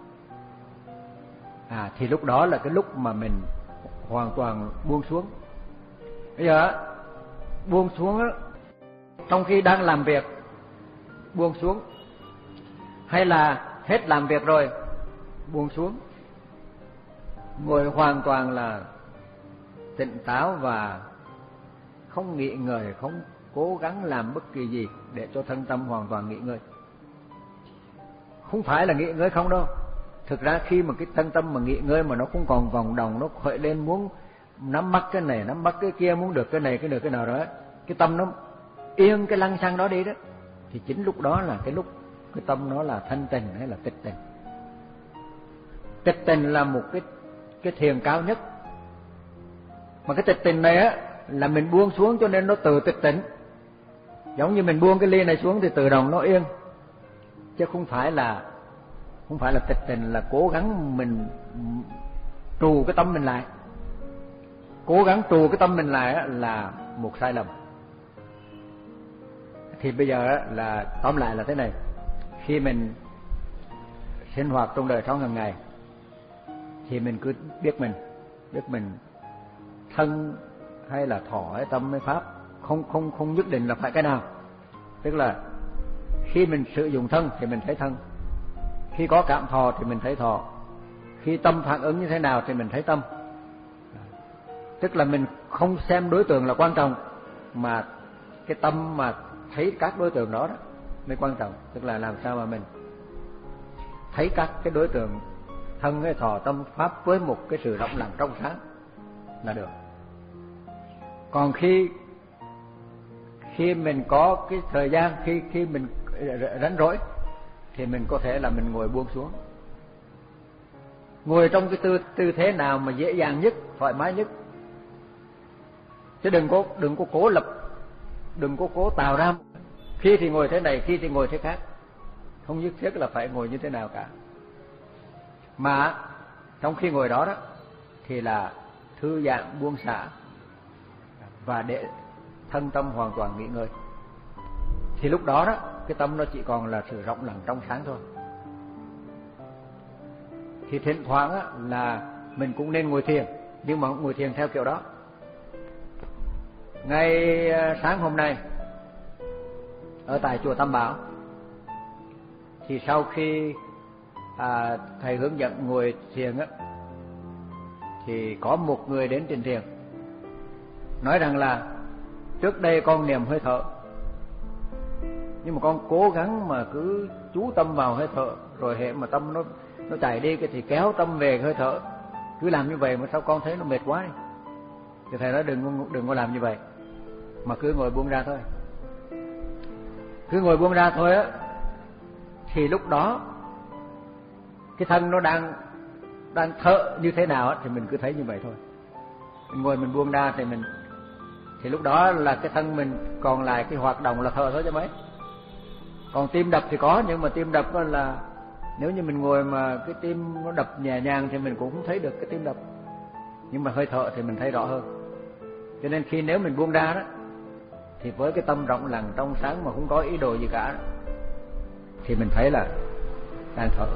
À thì lúc đó là cái lúc mà mình hoàn toàn buông xuống. Bây giờ buông xuống á, trong khi đang làm việc buông xuống, hay là hết làm việc rồi buông xuống, ngồi hoàn toàn là tỉnh táo và không nghĩ ngợi, không cố gắng làm bất kỳ gì để cho thân tâm hoàn toàn nghỉ ngơi. không phải là nghỉ ngơi không đâu. Thực ra khi mà cái thân tâm mà nghỉ ngơi mà nó không còn vòng đồng, nó khởi lên muốn nắm bắt cái này, nắm bắt cái kia, muốn được cái này, cái được cái nào đó, cái tâm nó yên cái lăng xăng đó đi đó, thì chính lúc đó là cái lúc cái tâm nó là thanh tịnh hay là tịch tịnh. Tịch tịnh là một cái cái thiền cao nhất. Mà cái tịch tịnh này á là mình buông xuống cho nên nó tự tịch tịnh. Giống như mình buông cái ly này xuống thì tự động nó yên. Chứ không phải là không phải là tịch tịnh là cố gắng mình trù cái tâm mình lại. Cố gắng trù cái tâm mình lại á là một sai lầm. Thì bây giờ á là tóm lại là thế này, khi mình sinh hoạt trong đời sống hàng ngày thì mình cứ biết mình, biết mình thân hay là thọ hay tâm hay pháp, không không không nhất định là phải cái nào. Tức là khi mình sử dụng thân thì mình thấy thân, khi có cảm thọ thì mình thấy thọ, khi tâm phản ứng như thế nào thì mình thấy tâm. Tức là mình không xem đối tượng là quan trọng, mà cái tâm mà thấy các đối tượng đó, đó mới quan trọng. Tức là làm sao mà mình thấy các cái đối tượng thân hay thọ tâm pháp với một cái sự rộng lặng trong sáng là được. Còn khi khi mình có cái thời gian, khi khi mình rảnh rỗi thì mình có thể là mình ngồi buông xuống, ngồi trong cái tư tư thế nào mà dễ dàng nhất, thoải mái nhất, chứ đừng có đừng có cố lập, đừng có cố tạo ra. Khi thì ngồi thế này, khi thì ngồi thế khác, không nhất thiết là phải ngồi như thế nào cả. Mà trong khi ngồi đó đó thì là thư giãn, buông xả và để thân tâm hoàn toàn nghỉ ngơi. Thì lúc đó đó cái tâm nó chỉ còn là sự rộng lặng trong sáng thôi. Thì thỉnh thoảng á, là mình cũng nên ngồi thiền, nhưng mà ngồi thiền theo kiểu đó. Ngay sáng hôm nay ở tại chùa Tam Bảo thì sau khi à, thầy hướng dẫn ngồi thiền á, thì có một người đến trình thiền nói rằng là trước đây con niệm hơi thở, nhưng mà con cố gắng mà cứ chú tâm vào hơi thở, rồi hệ mà tâm nó nó chạy đi cái thì kéo tâm về hơi thở, cứ làm như vậy mà sao con thấy nó mệt quá đi. Thì thầy nói đừng đừng có làm như vậy, mà cứ ngồi buông ra thôi, cứ ngồi buông ra thôi á, thì lúc đó cái thân nó đang đang thở như thế nào á thì mình cứ thấy như vậy thôi. Mình ngồi mình buông ra thì mình thì lúc đó là cái thân mình còn lại cái hoạt động là thở thôi chứ mấy. Còn tim đập thì có, nhưng mà tim đập là nếu như mình ngồi mà cái tim nó đập nhẹ nhàng thì mình cũng không thấy được cái tim đập, nhưng mà hơi thở thì mình thấy rõ hơn. Cho nên khi nếu mình buông ra đó thì với cái tâm rộng lặng trong sáng mà không có ý đồ gì cả thì mình thấy là đang thở.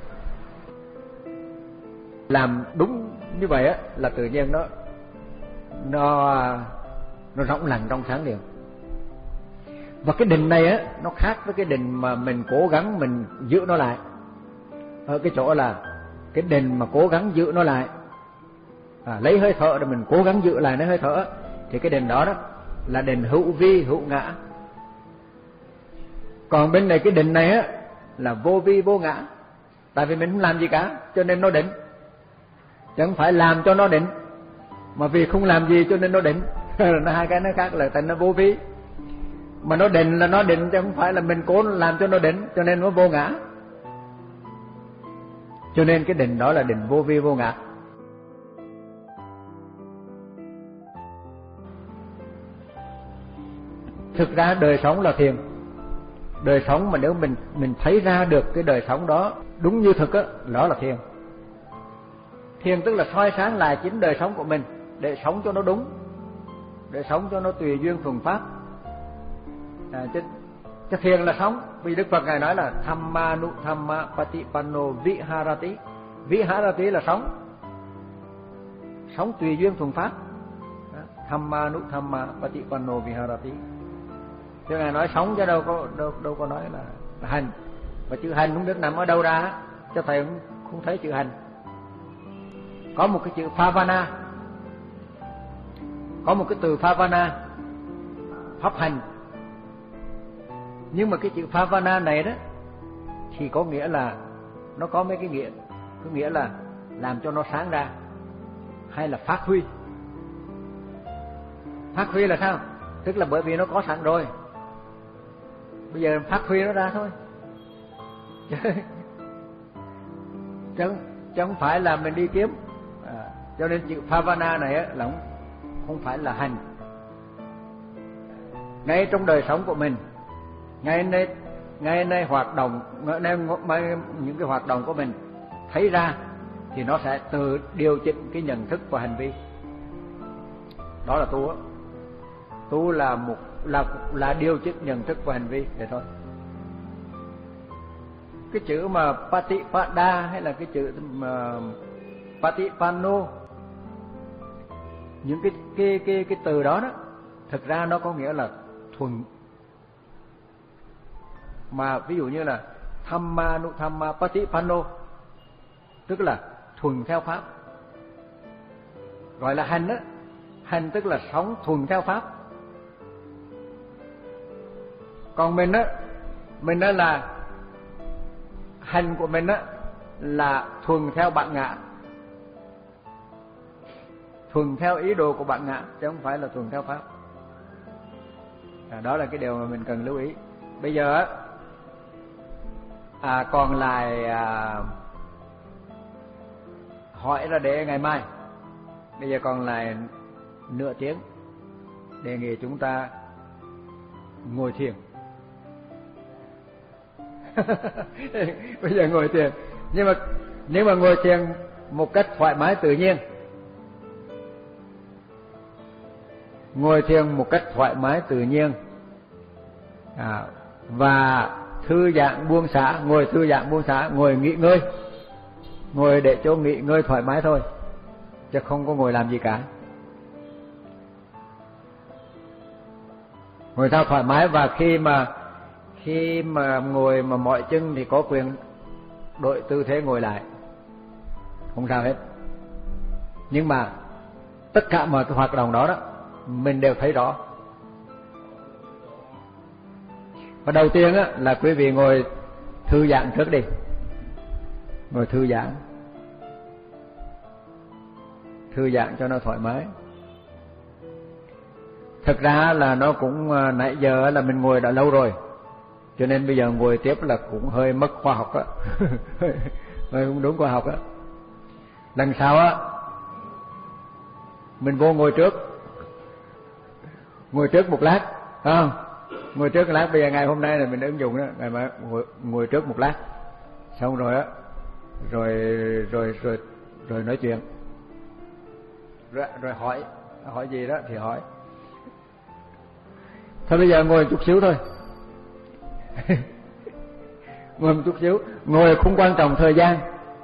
Làm đúng như vậy á là tự nhiên nó nó nó rộng lặng trong sáng liền. Và cái định này á nó khác với cái định mà mình cố gắng mình giữ nó lại. Ở cái chỗ là cái định mà cố gắng giữ nó lại, à, lấy hơi thở để mình cố gắng giữ lại lấy hơi thở, thì cái định đó đó là định hữu vi hữu ngã. Còn bên này cái định này á là vô vi vô ngã, tại vì mình không làm gì cả cho nên nó định, chứ không phải làm cho nó định, mà vì không làm gì cho nên nó định. Nó hai cái nó khác, là thành nó vô vi. Mà nó định là nó định chứ không phải là mình cố làm cho nó định, cho nên nó vô ngã. Cho nên cái định đó là định vô vi vô ngã. Thực ra đời sống là thiền. Đời sống mà nếu mình mình thấy ra được cái đời sống đó đúng như thực á, đó là thiền. Thiền tức là soi sáng lại chính đời sống của mình để sống cho nó đúng, để sống cho nó tùy duyên thuần pháp. À, chứ, chứ thiền là sống. Vì Đức Phật ngài nói là Thamma nu Thamma Patipanno Viharati. Viharati là sống, sống tùy duyên thuần pháp. Thamma nu Thamma Patipanno Viharati. Chứ ngài nói sống chứ đâu có đâu đâu có nói là, là hành. Và chữ hành không biết nằm ở đâu ra, cho thầy không, không thấy chữ hành. Có một cái chữ Phavana, có một cái từ Phavana, pháp hành. Nhưng mà cái chữ Phavana này đó thì có nghĩa là nó có mấy cái nghĩa, có nghĩa là làm cho nó sáng ra, hay là phát huy. Phát huy là sao? Tức là bởi vì nó có sẵn rồi, bây giờ phát huy nó ra thôi. Chứ không phải là mình đi kiếm. À, cho nên chữ Bhavana này á, là không, không phải là hành. Ngay trong đời sống của mình, ngay nơi ngay nơi hoạt động, ngay những cái hoạt động của mình thấy ra thì nó sẽ tự điều chỉnh cái nhận thức và hành vi. Đó là tu á. Tu là một là là điều chỉnh nhận thức và hành vi vậy thôi. Cái chữ mà Patipada hay là cái chữ mà Patipano, những cái cái cái cái từ đó đó, thực ra nó có nghĩa là thuần. Mà ví dụ như là Thammanuthamma Patipano, tức là thuần theo pháp. Gọi là hành á, hành tức là sống thuần theo pháp. Còn mình á, mình á là hành của mình á là thuần theo bản ngã, thuần theo ý đồ của bản ngã, chứ không phải là thuần theo pháp. À, đó là cái điều mà mình cần lưu ý. Bây giờ á, à, còn lại à, hỏi là để ngày mai. Bây giờ còn lại nửa tiếng, đề nghị chúng ta ngồi thiền. Bây giờ ngồi thiền, nhưng mà nhưng mà ngồi thiền một cách thoải mái tự nhiên. Ngồi thiền một cách thoải mái tự nhiên, à, và thư giãn buông xả, ngồi thư giãn buông xả, ngồi nghỉ ngơi, ngồi để cho nghỉ ngơi thoải mái thôi, chứ không có ngồi làm gì cả. Ngồi sao thoải mái, và khi mà khi mà ngồi mà mỏi chân thì có quyền đổi tư thế ngồi lại, không sao hết. Nhưng mà tất cả mọi cái hoạt động đó đó mình đều thấy rõ. Và đầu tiên á là quý vị ngồi thư giãn trước đi, ngồi thư giãn, thư giãn cho nó thoải mái. Thực ra là nó cũng nãy giờ là mình ngồi đã lâu rồi, cho nên bây giờ ngồi tiếp là cũng hơi mất khoa học á, hơi không đúng khoa học á. Lần sau á mình vô ngồi trước, ngồi trước một lát, phải không? Ngồi trước một lát. Bây giờ ngày hôm nay là mình ứng dụng đó, ngày mai ngồi, ngồi trước một lát, xong rồi á, rồi rồi rồi rồi nói chuyện, rồi, rồi hỏi hỏi gì đó thì hỏi. Thôi bây giờ ngồi một chút xíu thôi. Ngồi một chút xíu, ngồi không quan trọng thời gian,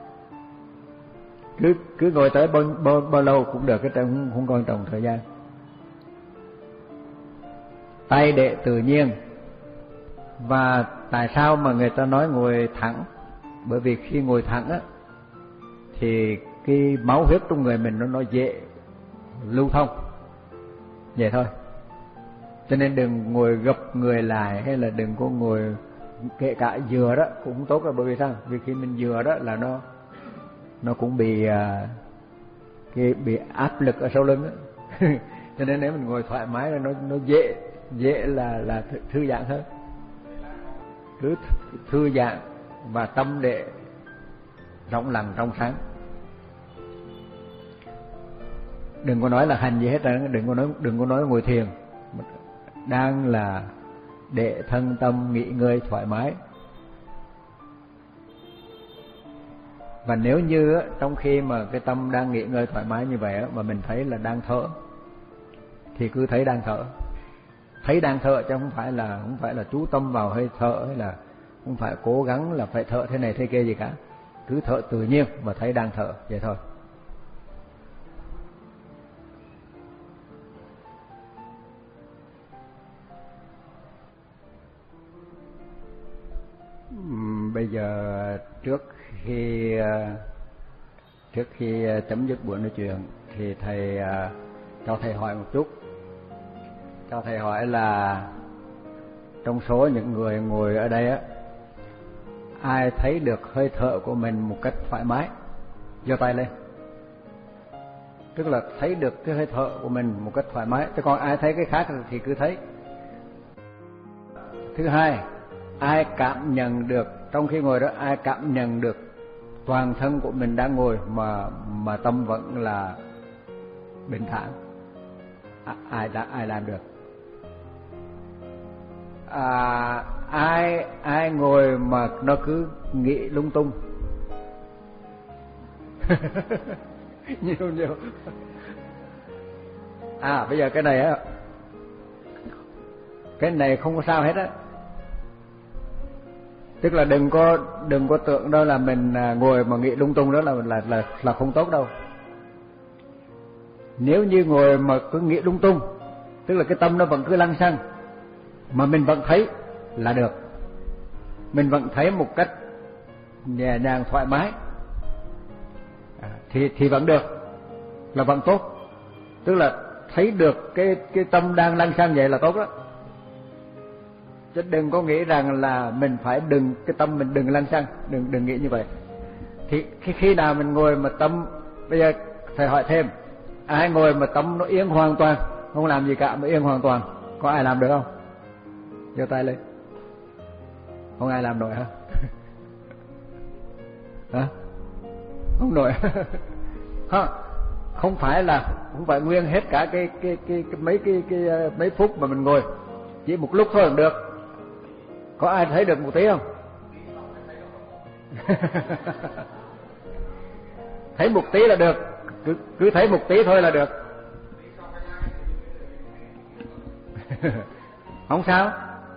cứ cứ ngồi tới bao, bao, bao lâu cũng được, cái không, không quan trọng thời gian. Tay để tự nhiên. Và tại sao mà người ta nói ngồi thẳng? Bởi vì khi ngồi thẳng á thì cái máu huyết trong người mình nó nó dễ lưu thông, vậy thôi. Cho nên đừng ngồi gập người lại, hay là đừng có ngồi, kể cả dừa đó cũng không tốt. Là bởi vì sao? Vì khi mình dừa đó là nó nó cũng bị cái bị áp lực ở sau lưng đó. Cho nên nếu mình ngồi thoải mái là nó nó dễ dễ là là thư, thư giãn hơn. Cứ thư giãn và tâm để rộng lặng trong sáng. Đừng có nói là hành gì hết á, đừng có nói đừng có nói ngồi thiền, đang là để thân tâm nghỉ ngơi thoải mái. Và nếu như trong khi mà cái tâm đang nghỉ ngơi thoải mái như vậy mà mình thấy là đang thở, thì cứ thấy đang thở, thấy đang thở, chứ không phải là không phải là chú tâm vào hơi thở, hay là không phải cố gắng là phải thở thế này thế kia gì cả. Cứ thở tự nhiên và thấy đang thở, vậy thôi. Bây giờ trước khi trước khi chấm dứt buổi nói chuyện thì thầy cho thầy hỏi một chút. Cho thầy hỏi là trong số những người ngồi ở đây á, ai thấy được hơi thở của mình một cách thoải mái? Giơ tay lên. Tức là thấy được cái hơi thở của mình một cách thoải mái. Chứ còn ai thấy cái khác thì cứ thấy. Thứ hai, ai cảm nhận được trong khi ngồi đó, ai cảm nhận được toàn thân của mình đang ngồi mà mà tâm vẫn là bình thản? À, ai đã ai làm được? À, ai ai ngồi mà nó cứ nghĩ lung tung? nhiều nhiều. À bây giờ cái này á, cái này không có sao hết á. Tức là đừng có đừng có tưởng đâu là mình ngồi mà nghĩ lung tung đó là là là là không tốt đâu. Nếu như ngồi mà cứ nghĩ lung tung, tức là cái tâm nó vẫn cứ lăng xăng mà mình vẫn thấy là được. Mình vẫn thấy một cách nhẹ nhàng thoải mái à, thì thì vẫn được, là vẫn tốt. Tức là thấy được cái cái tâm đang lăng xăng vậy là tốt đó. Chứ đừng có nghĩ rằng là mình phải đừng cái tâm mình đừng lăng xăng, đừng đừng nghĩ như vậy. Thì khi khi nào mình ngồi mà tâm, bây giờ thầy hỏi thêm, ai ngồi mà tâm nó yên hoàn toàn, không làm gì cả mà yên hoàn toàn, có ai làm được không? Giơ tay lên. Không ai làm nổi hả? Hả? Không nổi. Ha, không phải là không phải nguyên hết cả cái cái cái, cái mấy cái, cái cái mấy phút mà mình ngồi, chỉ một lúc thôi cũng được. Có ai thấy được một tí không? Thấy một tí là được, cứ cứ thấy một tí thôi là được. Không sao.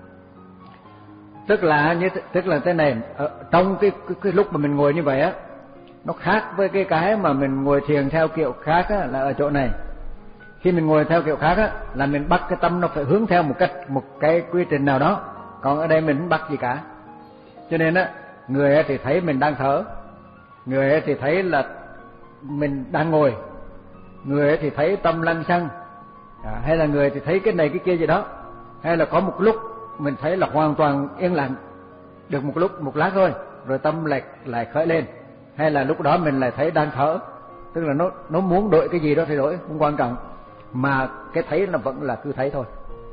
Tức là như tức là thế này, ở trong cái, cái cái lúc mà mình ngồi như vậy á, nó khác với cái cái mà mình ngồi thiền theo kiểu khác á, là ở chỗ này. Khi mình ngồi theo kiểu khác á, là mình bắt cái tâm nó phải hướng theo một cách một cái quy trình nào đó. Còn ở đây mình không bắt gì cả. Cho nên á, người ấy thì thấy mình đang thở, người ấy thì thấy là mình đang ngồi, người ấy thì thấy tâm lăng xăng, à, hay là người thì thấy cái này cái kia gì đó, hay là có một lúc mình thấy là hoàn toàn yên lặng được một lúc một lát thôi, rồi tâm lại lại khởi lên, hay là lúc đó mình lại thấy đang thở. Tức là nó nó muốn đổi cái gì đó thì đổi, không quan trọng, mà cái thấy là vẫn là cứ thấy thôi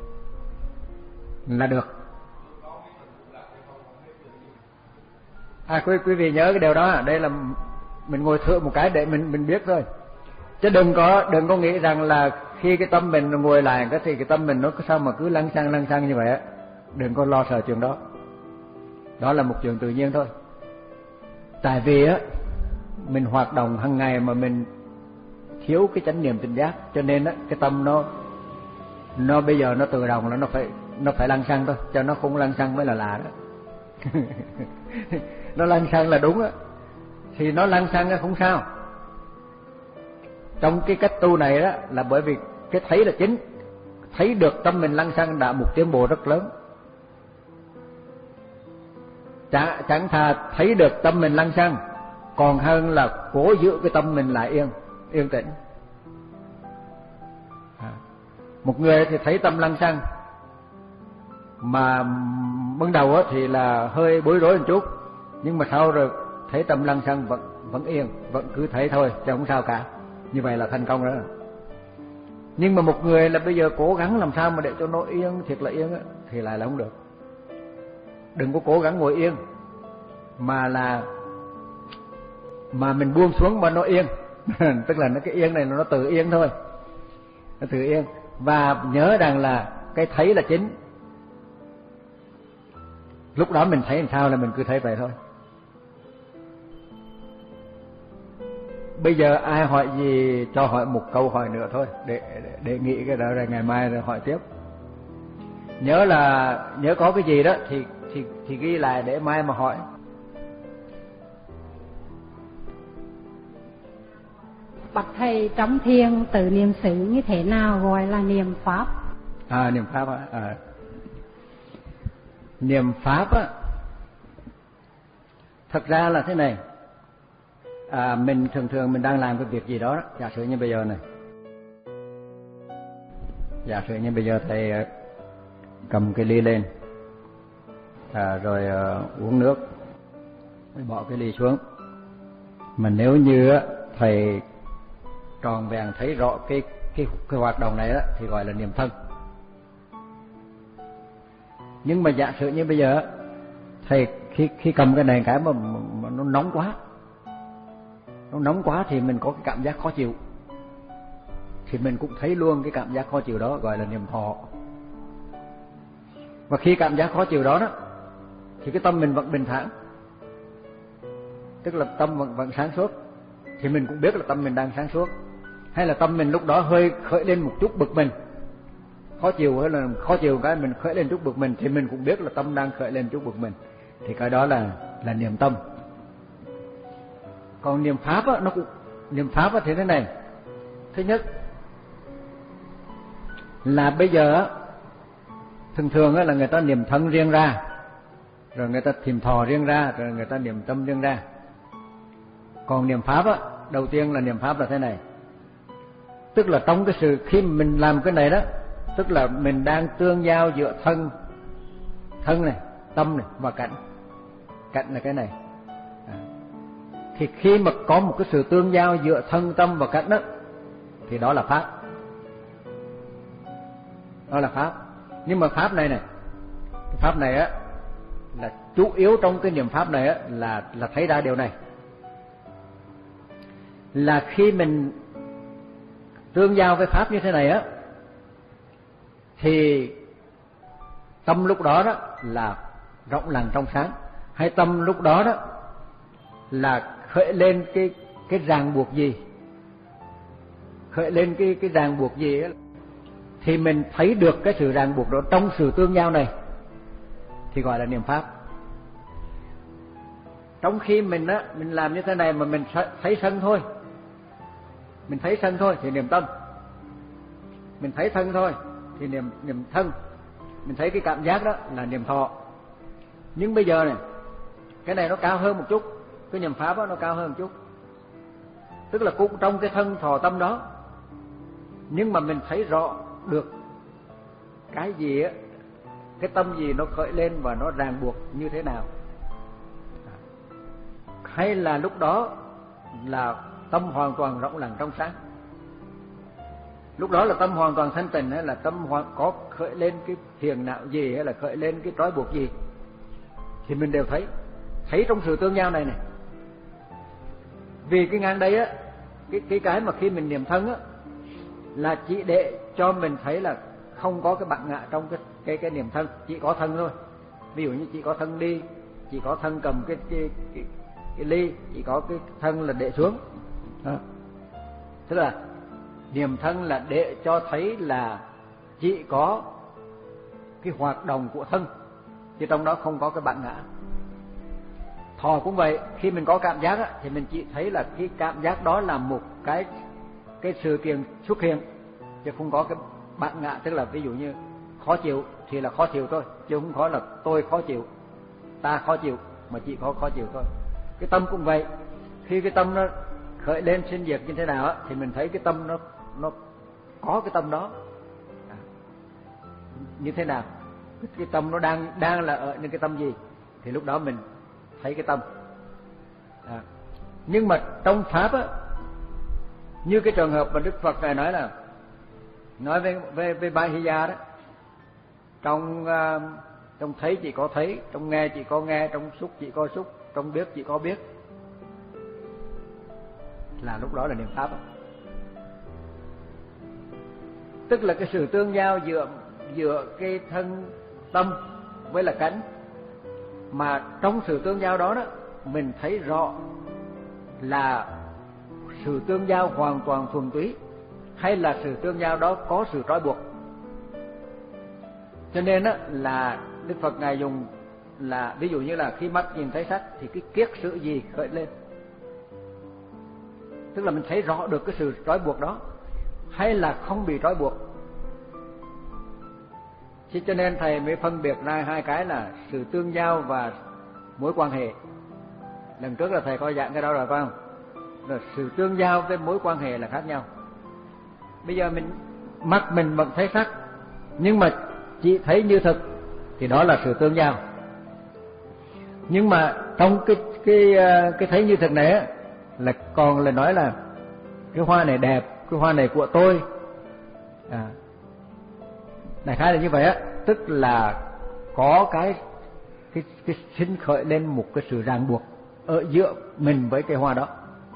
là được. À quý quý vị nhớ cái điều đó, đây là mình ngồi thử một cái để mình mình biết thôi, chứ đừng có đừng có nghĩ rằng là khi cái tâm mình ngồi lại cái thì cái tâm mình nó sao mà cứ lăng xăng lăng xăng như vậy á. Đừng có lo sợ chuyện đó, đó là một chuyện tự nhiên thôi. Tại vì á mình hoạt động hàng ngày mà mình thiếu cái chánh niệm tỉnh giác, cho nên á cái tâm nó nó bây giờ nó tự động là nó phải nó phải lăng xăng thôi, cho nó không lăng xăng mới là lạ đó. Nó lăng xăng là đúng á, thì nó lăng xăng không sao. Trong cái cách tu này đó là bởi vì cái thấy là chính, thấy được tâm mình lăng xăng đã một tiến bộ rất lớn. Chẳng, chẳng thà thấy được tâm mình lăng xăng còn hơn là cố giữ cái tâm mình lại yên yên tĩnh. À, một người thì thấy tâm lăng xăng mà ban đầu á thì là hơi bối rối một chút, nhưng mà sau rồi thấy tâm lăng xăng vẫn vẫn yên, vẫn cứ thấy thôi chứ không sao cả. Như vậy là thành công rồi. Nhưng mà một người là bây giờ cố gắng làm sao mà để cho nó yên thiệt là yên á, thì lại là không được. Đừng có cố gắng ngồi yên mà là mà mình buông xuống mà nó yên. Tức là nó cái yên này nó tự yên thôi, nó tự yên. Và nhớ rằng là cái thấy là chính. Lúc đó mình thấy làm sao là mình cứ thấy vậy thôi. Bây giờ ai hỏi gì cho hỏi một câu hỏi nữa thôi, để để, để nghĩ cái đó rồi ngày mai rồi hỏi tiếp. Nhớ là nhớ có cái gì đó thì thì thì ghi lại để mai mà hỏi. Bạch thầy, trong thiền tự niệm xứ như thế nào gọi là niệm pháp? À niệm pháp á, à. Niệm pháp á, thật ra là thế này. À, mình thường thường mình đang làm cái việc gì đó, giả sử như bây giờ này, giả sử như bây giờ thầy cầm cái ly lên, à, rồi uh, uống nước, mới bỏ cái ly xuống. Mà nếu như thầy tròn vẹn thấy rõ cái cái cái hoạt động này đó thì gọi là niệm thân. Nhưng mà giả sử như bây giờ thầy khi khi cầm cái này cái mà, mà nó nóng quá, nó nóng quá thì mình có cái cảm giác khó chịu, thì mình cũng thấy luôn cái cảm giác khó chịu đó, gọi là niệm thọ. Và khi cảm giác khó chịu đó đó thì cái tâm mình vẫn bình thản, tức là tâm vẫn vẫn sáng suốt, thì mình cũng biết là tâm mình đang sáng suốt. Hay là tâm mình lúc đó hơi khởi lên một chút bực mình, khó chịu hay là khó chịu cái mình khởi lên chút bực mình, thì mình cũng biết là tâm đang khởi lên chút bực mình, thì cái đó là là niệm tâm. Còn niệm pháp á, nó cũng niệm pháp á thì thế này. Thứ nhất là bây giờ á, thường thường á là người ta niệm thân riêng ra, rồi người ta niệm thọ riêng ra, rồi người ta niệm tâm riêng ra. Còn niệm pháp á, đầu tiên là niệm pháp là thế này, tức là trong cái sự khi mình làm cái này đó, tức là mình đang tương giao giữa thân thân này, tâm này và cảnh. Cảnh là cái này. À. Thì khi mà có một cái sự tương giao giữa thân, tâm và cảnh đó, thì đó là pháp. Đó là pháp. Nhưng mà pháp này này, cái pháp này á là chủ yếu trong cái niệm pháp này á là là thấy ra điều này, là khi mình tương giao với pháp như thế này á, thì tâm lúc đó đó là rộng lặng trong sáng, hay tâm lúc đó đó là khởi lên cái cái ràng buộc gì, khởi lên cái cái ràng buộc gì á, thì mình thấy được cái sự ràng buộc đó trong sự tương giao này, thì gọi là niệm pháp. Trong khi mình á mình làm như thế này mà mình thấy sân thôi, mình thấy sân thôi thì niệm tâm. Mình thấy thân thôi thì niệm niệm thân. Mình thấy cái cảm giác đó là niệm thọ. Nhưng bây giờ này, cái này nó cao hơn một chút, cái niệm pháp đó nó cao hơn một chút, tức là cũng trong cái thân thọ tâm đó, nhưng mà mình thấy rõ được cái gì á, cái tâm gì nó khởi lên và nó ràng buộc như thế nào. Hay là lúc đó là tâm hoàn toàn rộng lặng trong sáng, lúc đó là tâm hoàn toàn thanh tịnh, hay là tâm có khởi lên cái phiền não gì, hay là khởi lên cái trói buộc gì, thì mình đều thấy, thấy trong sự tương giao này này. Vì cái ngang đây á, cái cái cái mà khi mình niệm thân á, là chỉ để cho mình thấy là không có cái bản ngã trong cái cái cái niệm thân, chỉ có thân thôi. Ví dụ như chỉ có thân đi, chỉ có thân cầm cái cái cái, cái ly, chỉ có cái thân là để xuống. Đó. Tức là niệm thân là để cho thấy là chỉ có cái hoạt động của thân, chứ trong đó không có cái bản ngã. Thọ cũng vậy, khi mình có cảm giác á, thì mình chỉ thấy là cái cảm giác đó là một cái cái sự kiện xuất hiện, chứ không có cái bản ngã. Tức là ví dụ như khó chịu thì là khó chịu thôi, chứ không có là tôi khó chịu, ta khó chịu, mà chỉ có khó chịu thôi. Cái tâm cũng vậy, khi cái tâm nó khởi lên sinh diệt như thế nào á, thì mình thấy cái tâm nó nó có cái tâm đó à, như thế nào, cái tâm nó đang đang là ở những cái tâm gì, thì lúc đó mình thấy cái tâm à. Nhưng mà trong pháp á, như cái trường hợp mà Đức Phật này nói là nói về về về Bahiya đó, trong uh, trong thấy chỉ có thấy, trong nghe chỉ có nghe, trong xúc chỉ có xúc, trong biết chỉ có biết, là lúc đó là niệm pháp đó. Tức là cái sự tương giao giữa giữa cái thân tâm với là cánh, mà trong sự tương giao đó đó mình thấy rõ là sự tương giao hoàn toàn thuần túy, hay là sự tương giao đó có sự trói buộc. Cho nên á là Đức Phật ngài dùng là ví dụ như là khi mắt nhìn thấy sắc thì cái kiết sử gì khởi lên, tức là mình thấy rõ được cái sự trói buộc đó, hay là không bị trói buộc. Chứ cho nên thầy mới phân biệt ra hai cái là sự tương giao và mối quan hệ. Lần trước là thầy có giảng cái đó rồi phải không? Rồi sự tương giao với mối quan hệ là khác nhau. Bây giờ mình mắt mình vẫn thấy sắc, nhưng mà chỉ thấy như thực thì đó là sự tương giao. Nhưng mà trong cái cái cái thấy như thực này á, là còn là nói là cái hoa này đẹp, cái hoa này của tôi. À, đại khái là như vậy á, tức là có cái cái cái sinh khởi lên một cái sự ràng buộc ở giữa mình với cái hoa đó.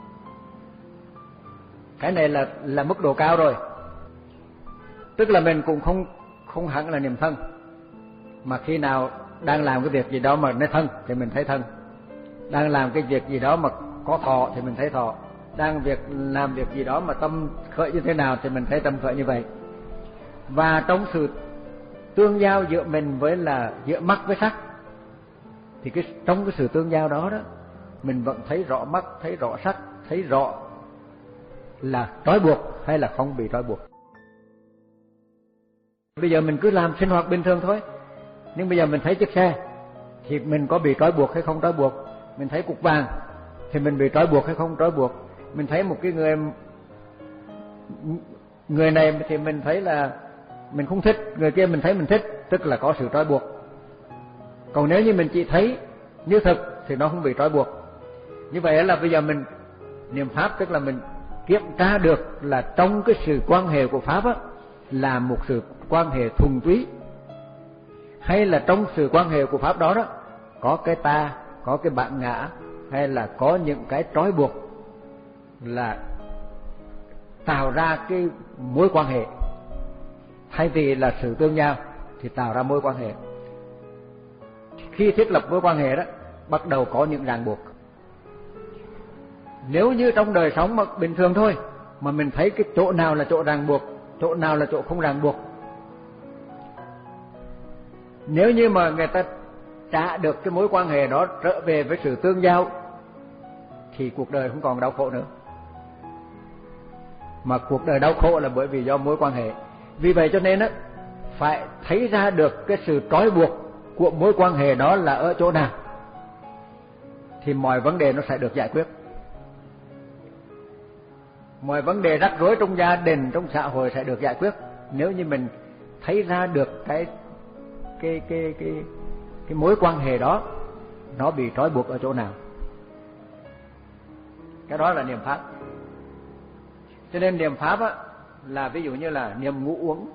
Cái này là là mức độ cao rồi. Tức là mình cũng không không hẳn là niệm thân, mà khi nào đang làm cái việc gì đó mà nó thân thì mình thấy thân, đang làm cái việc gì đó mà có thọ thì mình thấy thọ, đang việc làm việc gì đó mà tâm khởi như thế nào thì mình thấy tâm khởi như vậy. Và trong sự tương giao giữa mình với là giữa mắt với sắc, thì cái trong cái sự tương giao đó đó, mình vẫn thấy rõ mắt, thấy rõ sắc, thấy rõ là trói buộc hay là không bị trói buộc. Bây giờ mình cứ làm sinh hoạt bình thường thôi, nhưng bây giờ mình thấy chiếc xe thì mình có bị trói buộc hay không trói buộc? Mình thấy cục vàng thì mình bị trói buộc hay không trói buộc? Mình thấy một cái người người này thì mình thấy là mình không thích, người kia mình thấy mình thích, tức là có sự trói buộc. Còn nếu như mình chỉ thấy như thực thì nó không bị trói buộc. Như vậy là bây giờ mình niệm pháp, tức là mình kiểm tra được là trong cái sự quan hệ của pháp á, là một sự quan hệ thuần túy, hay là trong sự quan hệ của pháp đó đó có cái ta, có cái bản ngã, hay là có những cái trói buộc là tạo ra cái mối quan hệ, thay vì là sự tương giao thì tạo ra mối quan hệ. Khi thiết lập mối quan hệ đó bắt đầu có những ràng buộc. Nếu như trong đời sống mà bình thường thôi mà mình thấy cái chỗ nào là chỗ ràng buộc, chỗ nào là chỗ không ràng buộc, nếu như mà người ta trả được cái mối quan hệ đó trở về với sự tương giao thì cuộc đời không còn đau khổ nữa. Mà cuộc đời đau khổ là bởi vì do mối quan hệ. Vì vậy cho nên á, phải thấy ra được cái sự trói buộc của mối quan hệ đó là ở chỗ nào thì mọi vấn đề nó sẽ được giải quyết. Mọi vấn đề rắc rối trong gia đình, trong xã hội sẽ được giải quyết nếu như mình thấy ra được cái cái cái cái cái mối quan hệ đó nó bị trói buộc ở chỗ nào. Cái đó là niệm pháp. Cho nên niệm pháp á, là ví dụ như là niệm ngũ uẩn,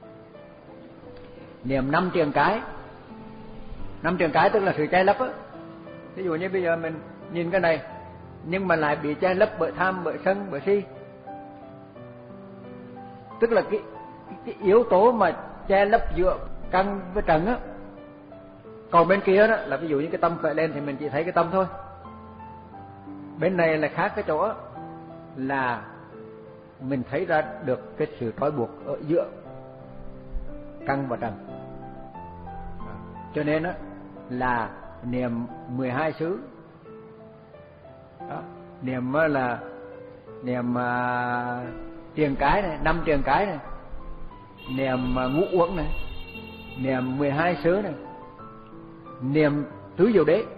niệm năm trường cái. Năm trường cái tức là sự che lấp á. Ví dụ như bây giờ mình nhìn cái này nhưng mà lại bị che lấp bởi tham, bởi sân, bởi si, tức là cái, cái, cái yếu tố mà che lấp giữa căn với trần á. Còn bên kia đó là ví dụ như cái tâm khởi lên thì mình chỉ thấy cái tâm thôi. Bên này là khác cái chỗ là mình thấy ra được cái sự trói buộc ở giữa căn và trần. Cho nên đó là niệm mười hai xứ. Đó, niệm là niệm uh, tiền cái này, năm tiền cái này, niệm uh, ngũ uẩn này, niệm mười hai xứ này, niệm tứ diệu đế.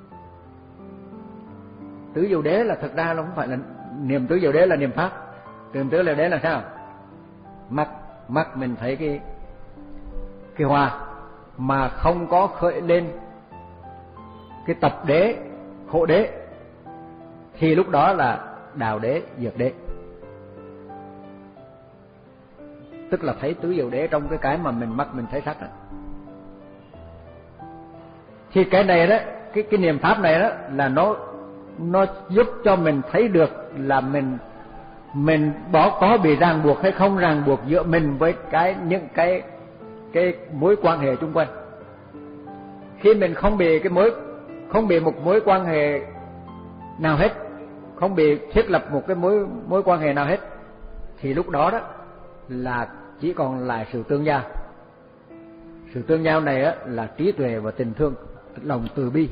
Tứ diệu đế là thực ra nó không phải là niệm tứ diệu đế là niệm pháp. Niệm tứ diệu đế là sao? Mắt mắt mình thấy cái cái hoa mà không có khởi lên cái tập đế, khổ đế, thì lúc đó là đạo đế, dược đế. Tức là thấy tứ diệu đế trong cái cái mà mình mắt mình thấy sắc đó. Thì cái này đó, cái cái niệm pháp này đó là nó nó giúp cho mình thấy được là mình mình có có bị ràng buộc hay không ràng buộc giữa mình với cái những cái cái mối quan hệ chung quanh. Khi mình không bị cái mối không bị một mối quan hệ nào hết, không bị thiết lập một cái mối mối quan hệ nào hết, thì lúc đó đó là chỉ còn lại sự tương giao. Sự tương giao này á là trí tuệ và tình thương, lòng từ bi.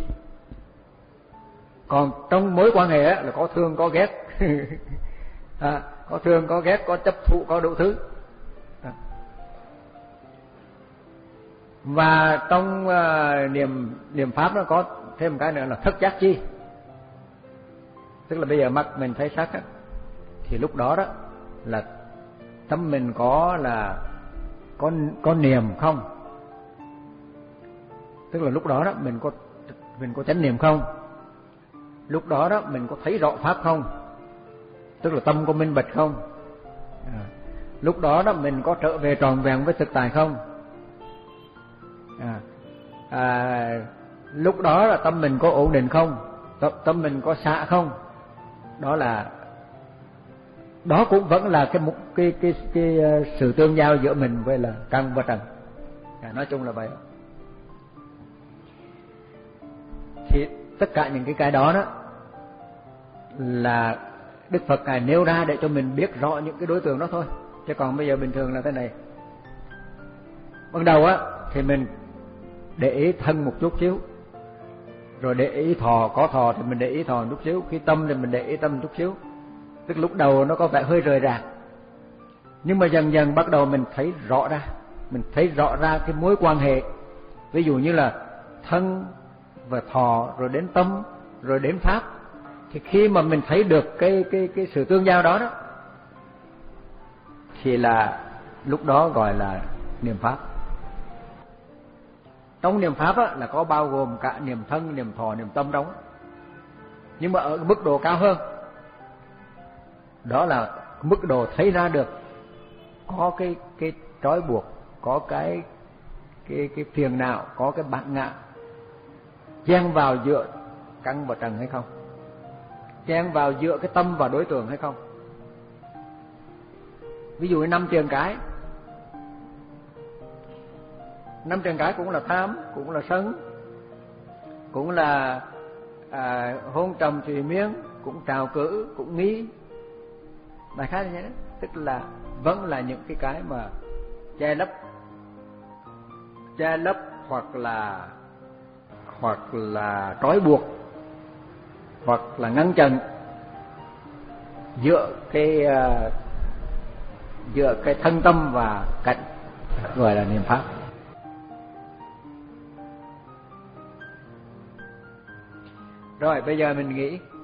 Còn trong mối quan hệ á là có thương có ghét, à, có thương có ghét, có chấp thụ, có đủ thứ. À. Và trong uh, niệm niệm pháp nó có thêm một cái nữa là thất giác chi. Tức là bây giờ mắt mình thấy sắc á, thì lúc đó đó là tâm mình có là có có niệm không? Tức là lúc đó đó mình có mình có chánh niệm không? lúc đó đó mình có thấy rõ pháp không, tức là tâm có minh bạch không, à, lúc đó đó mình có trở về tròn vẹn với thực tại không, à, à, lúc đó là tâm mình có ổn định không, tâm mình có xả không. Đó là đó cũng vẫn là cái một cái cái cái, cái sự tương giao giữa mình với là căn và trần, à, nói chung là vậy. Thì tất cả những cái cái đó đó là Đức Phật Ngài nêu ra để cho mình biết rõ những cái đối tượng đó thôi. Chứ còn bây giờ bình thường là thế này, ban đầu á thì mình để ý thân một chút xíu, rồi để ý thọ, có thọ thì mình để ý thọ một chút xíu, khi tâm thì mình để ý tâm một chút xíu. Tức lúc đầu nó có vẻ hơi rời rạc, nhưng mà dần dần bắt đầu mình thấy rõ ra, mình thấy rõ ra cái mối quan hệ. Ví dụ như là thân và thọ, rồi đến tâm, rồi đến pháp. Thì khi mà mình thấy được cái cái cái sự tương giao đó đó, thì là lúc đó gọi là niệm pháp. Trong niệm pháp á, là có bao gồm cả niệm thân, niệm thọ, niệm tâm trong, nhưng mà ở mức độ cao hơn. Đó là mức độ thấy ra được có cái cái trói buộc, có cái cái cái phiền não, có cái bản ngã chen vào giữa căn và trần hay không, chen vào giữa cái tâm và đối tượng hay không. Ví dụ như năm trường cái, năm trường cái cũng là tham, cũng là sân, cũng là à, hôn trầm thùy miên, cũng trào cử, cũng nghi. Đại khái là như thế, tức là vẫn là những cái cái mà che lấp, che lấp hoặc là hoặc là trói buộc, hoặc là ngăn chặn giữa cái uh, giữa cái thân tâm và cảnh, gọi là niệm pháp. Rồi bây giờ mình nghĩ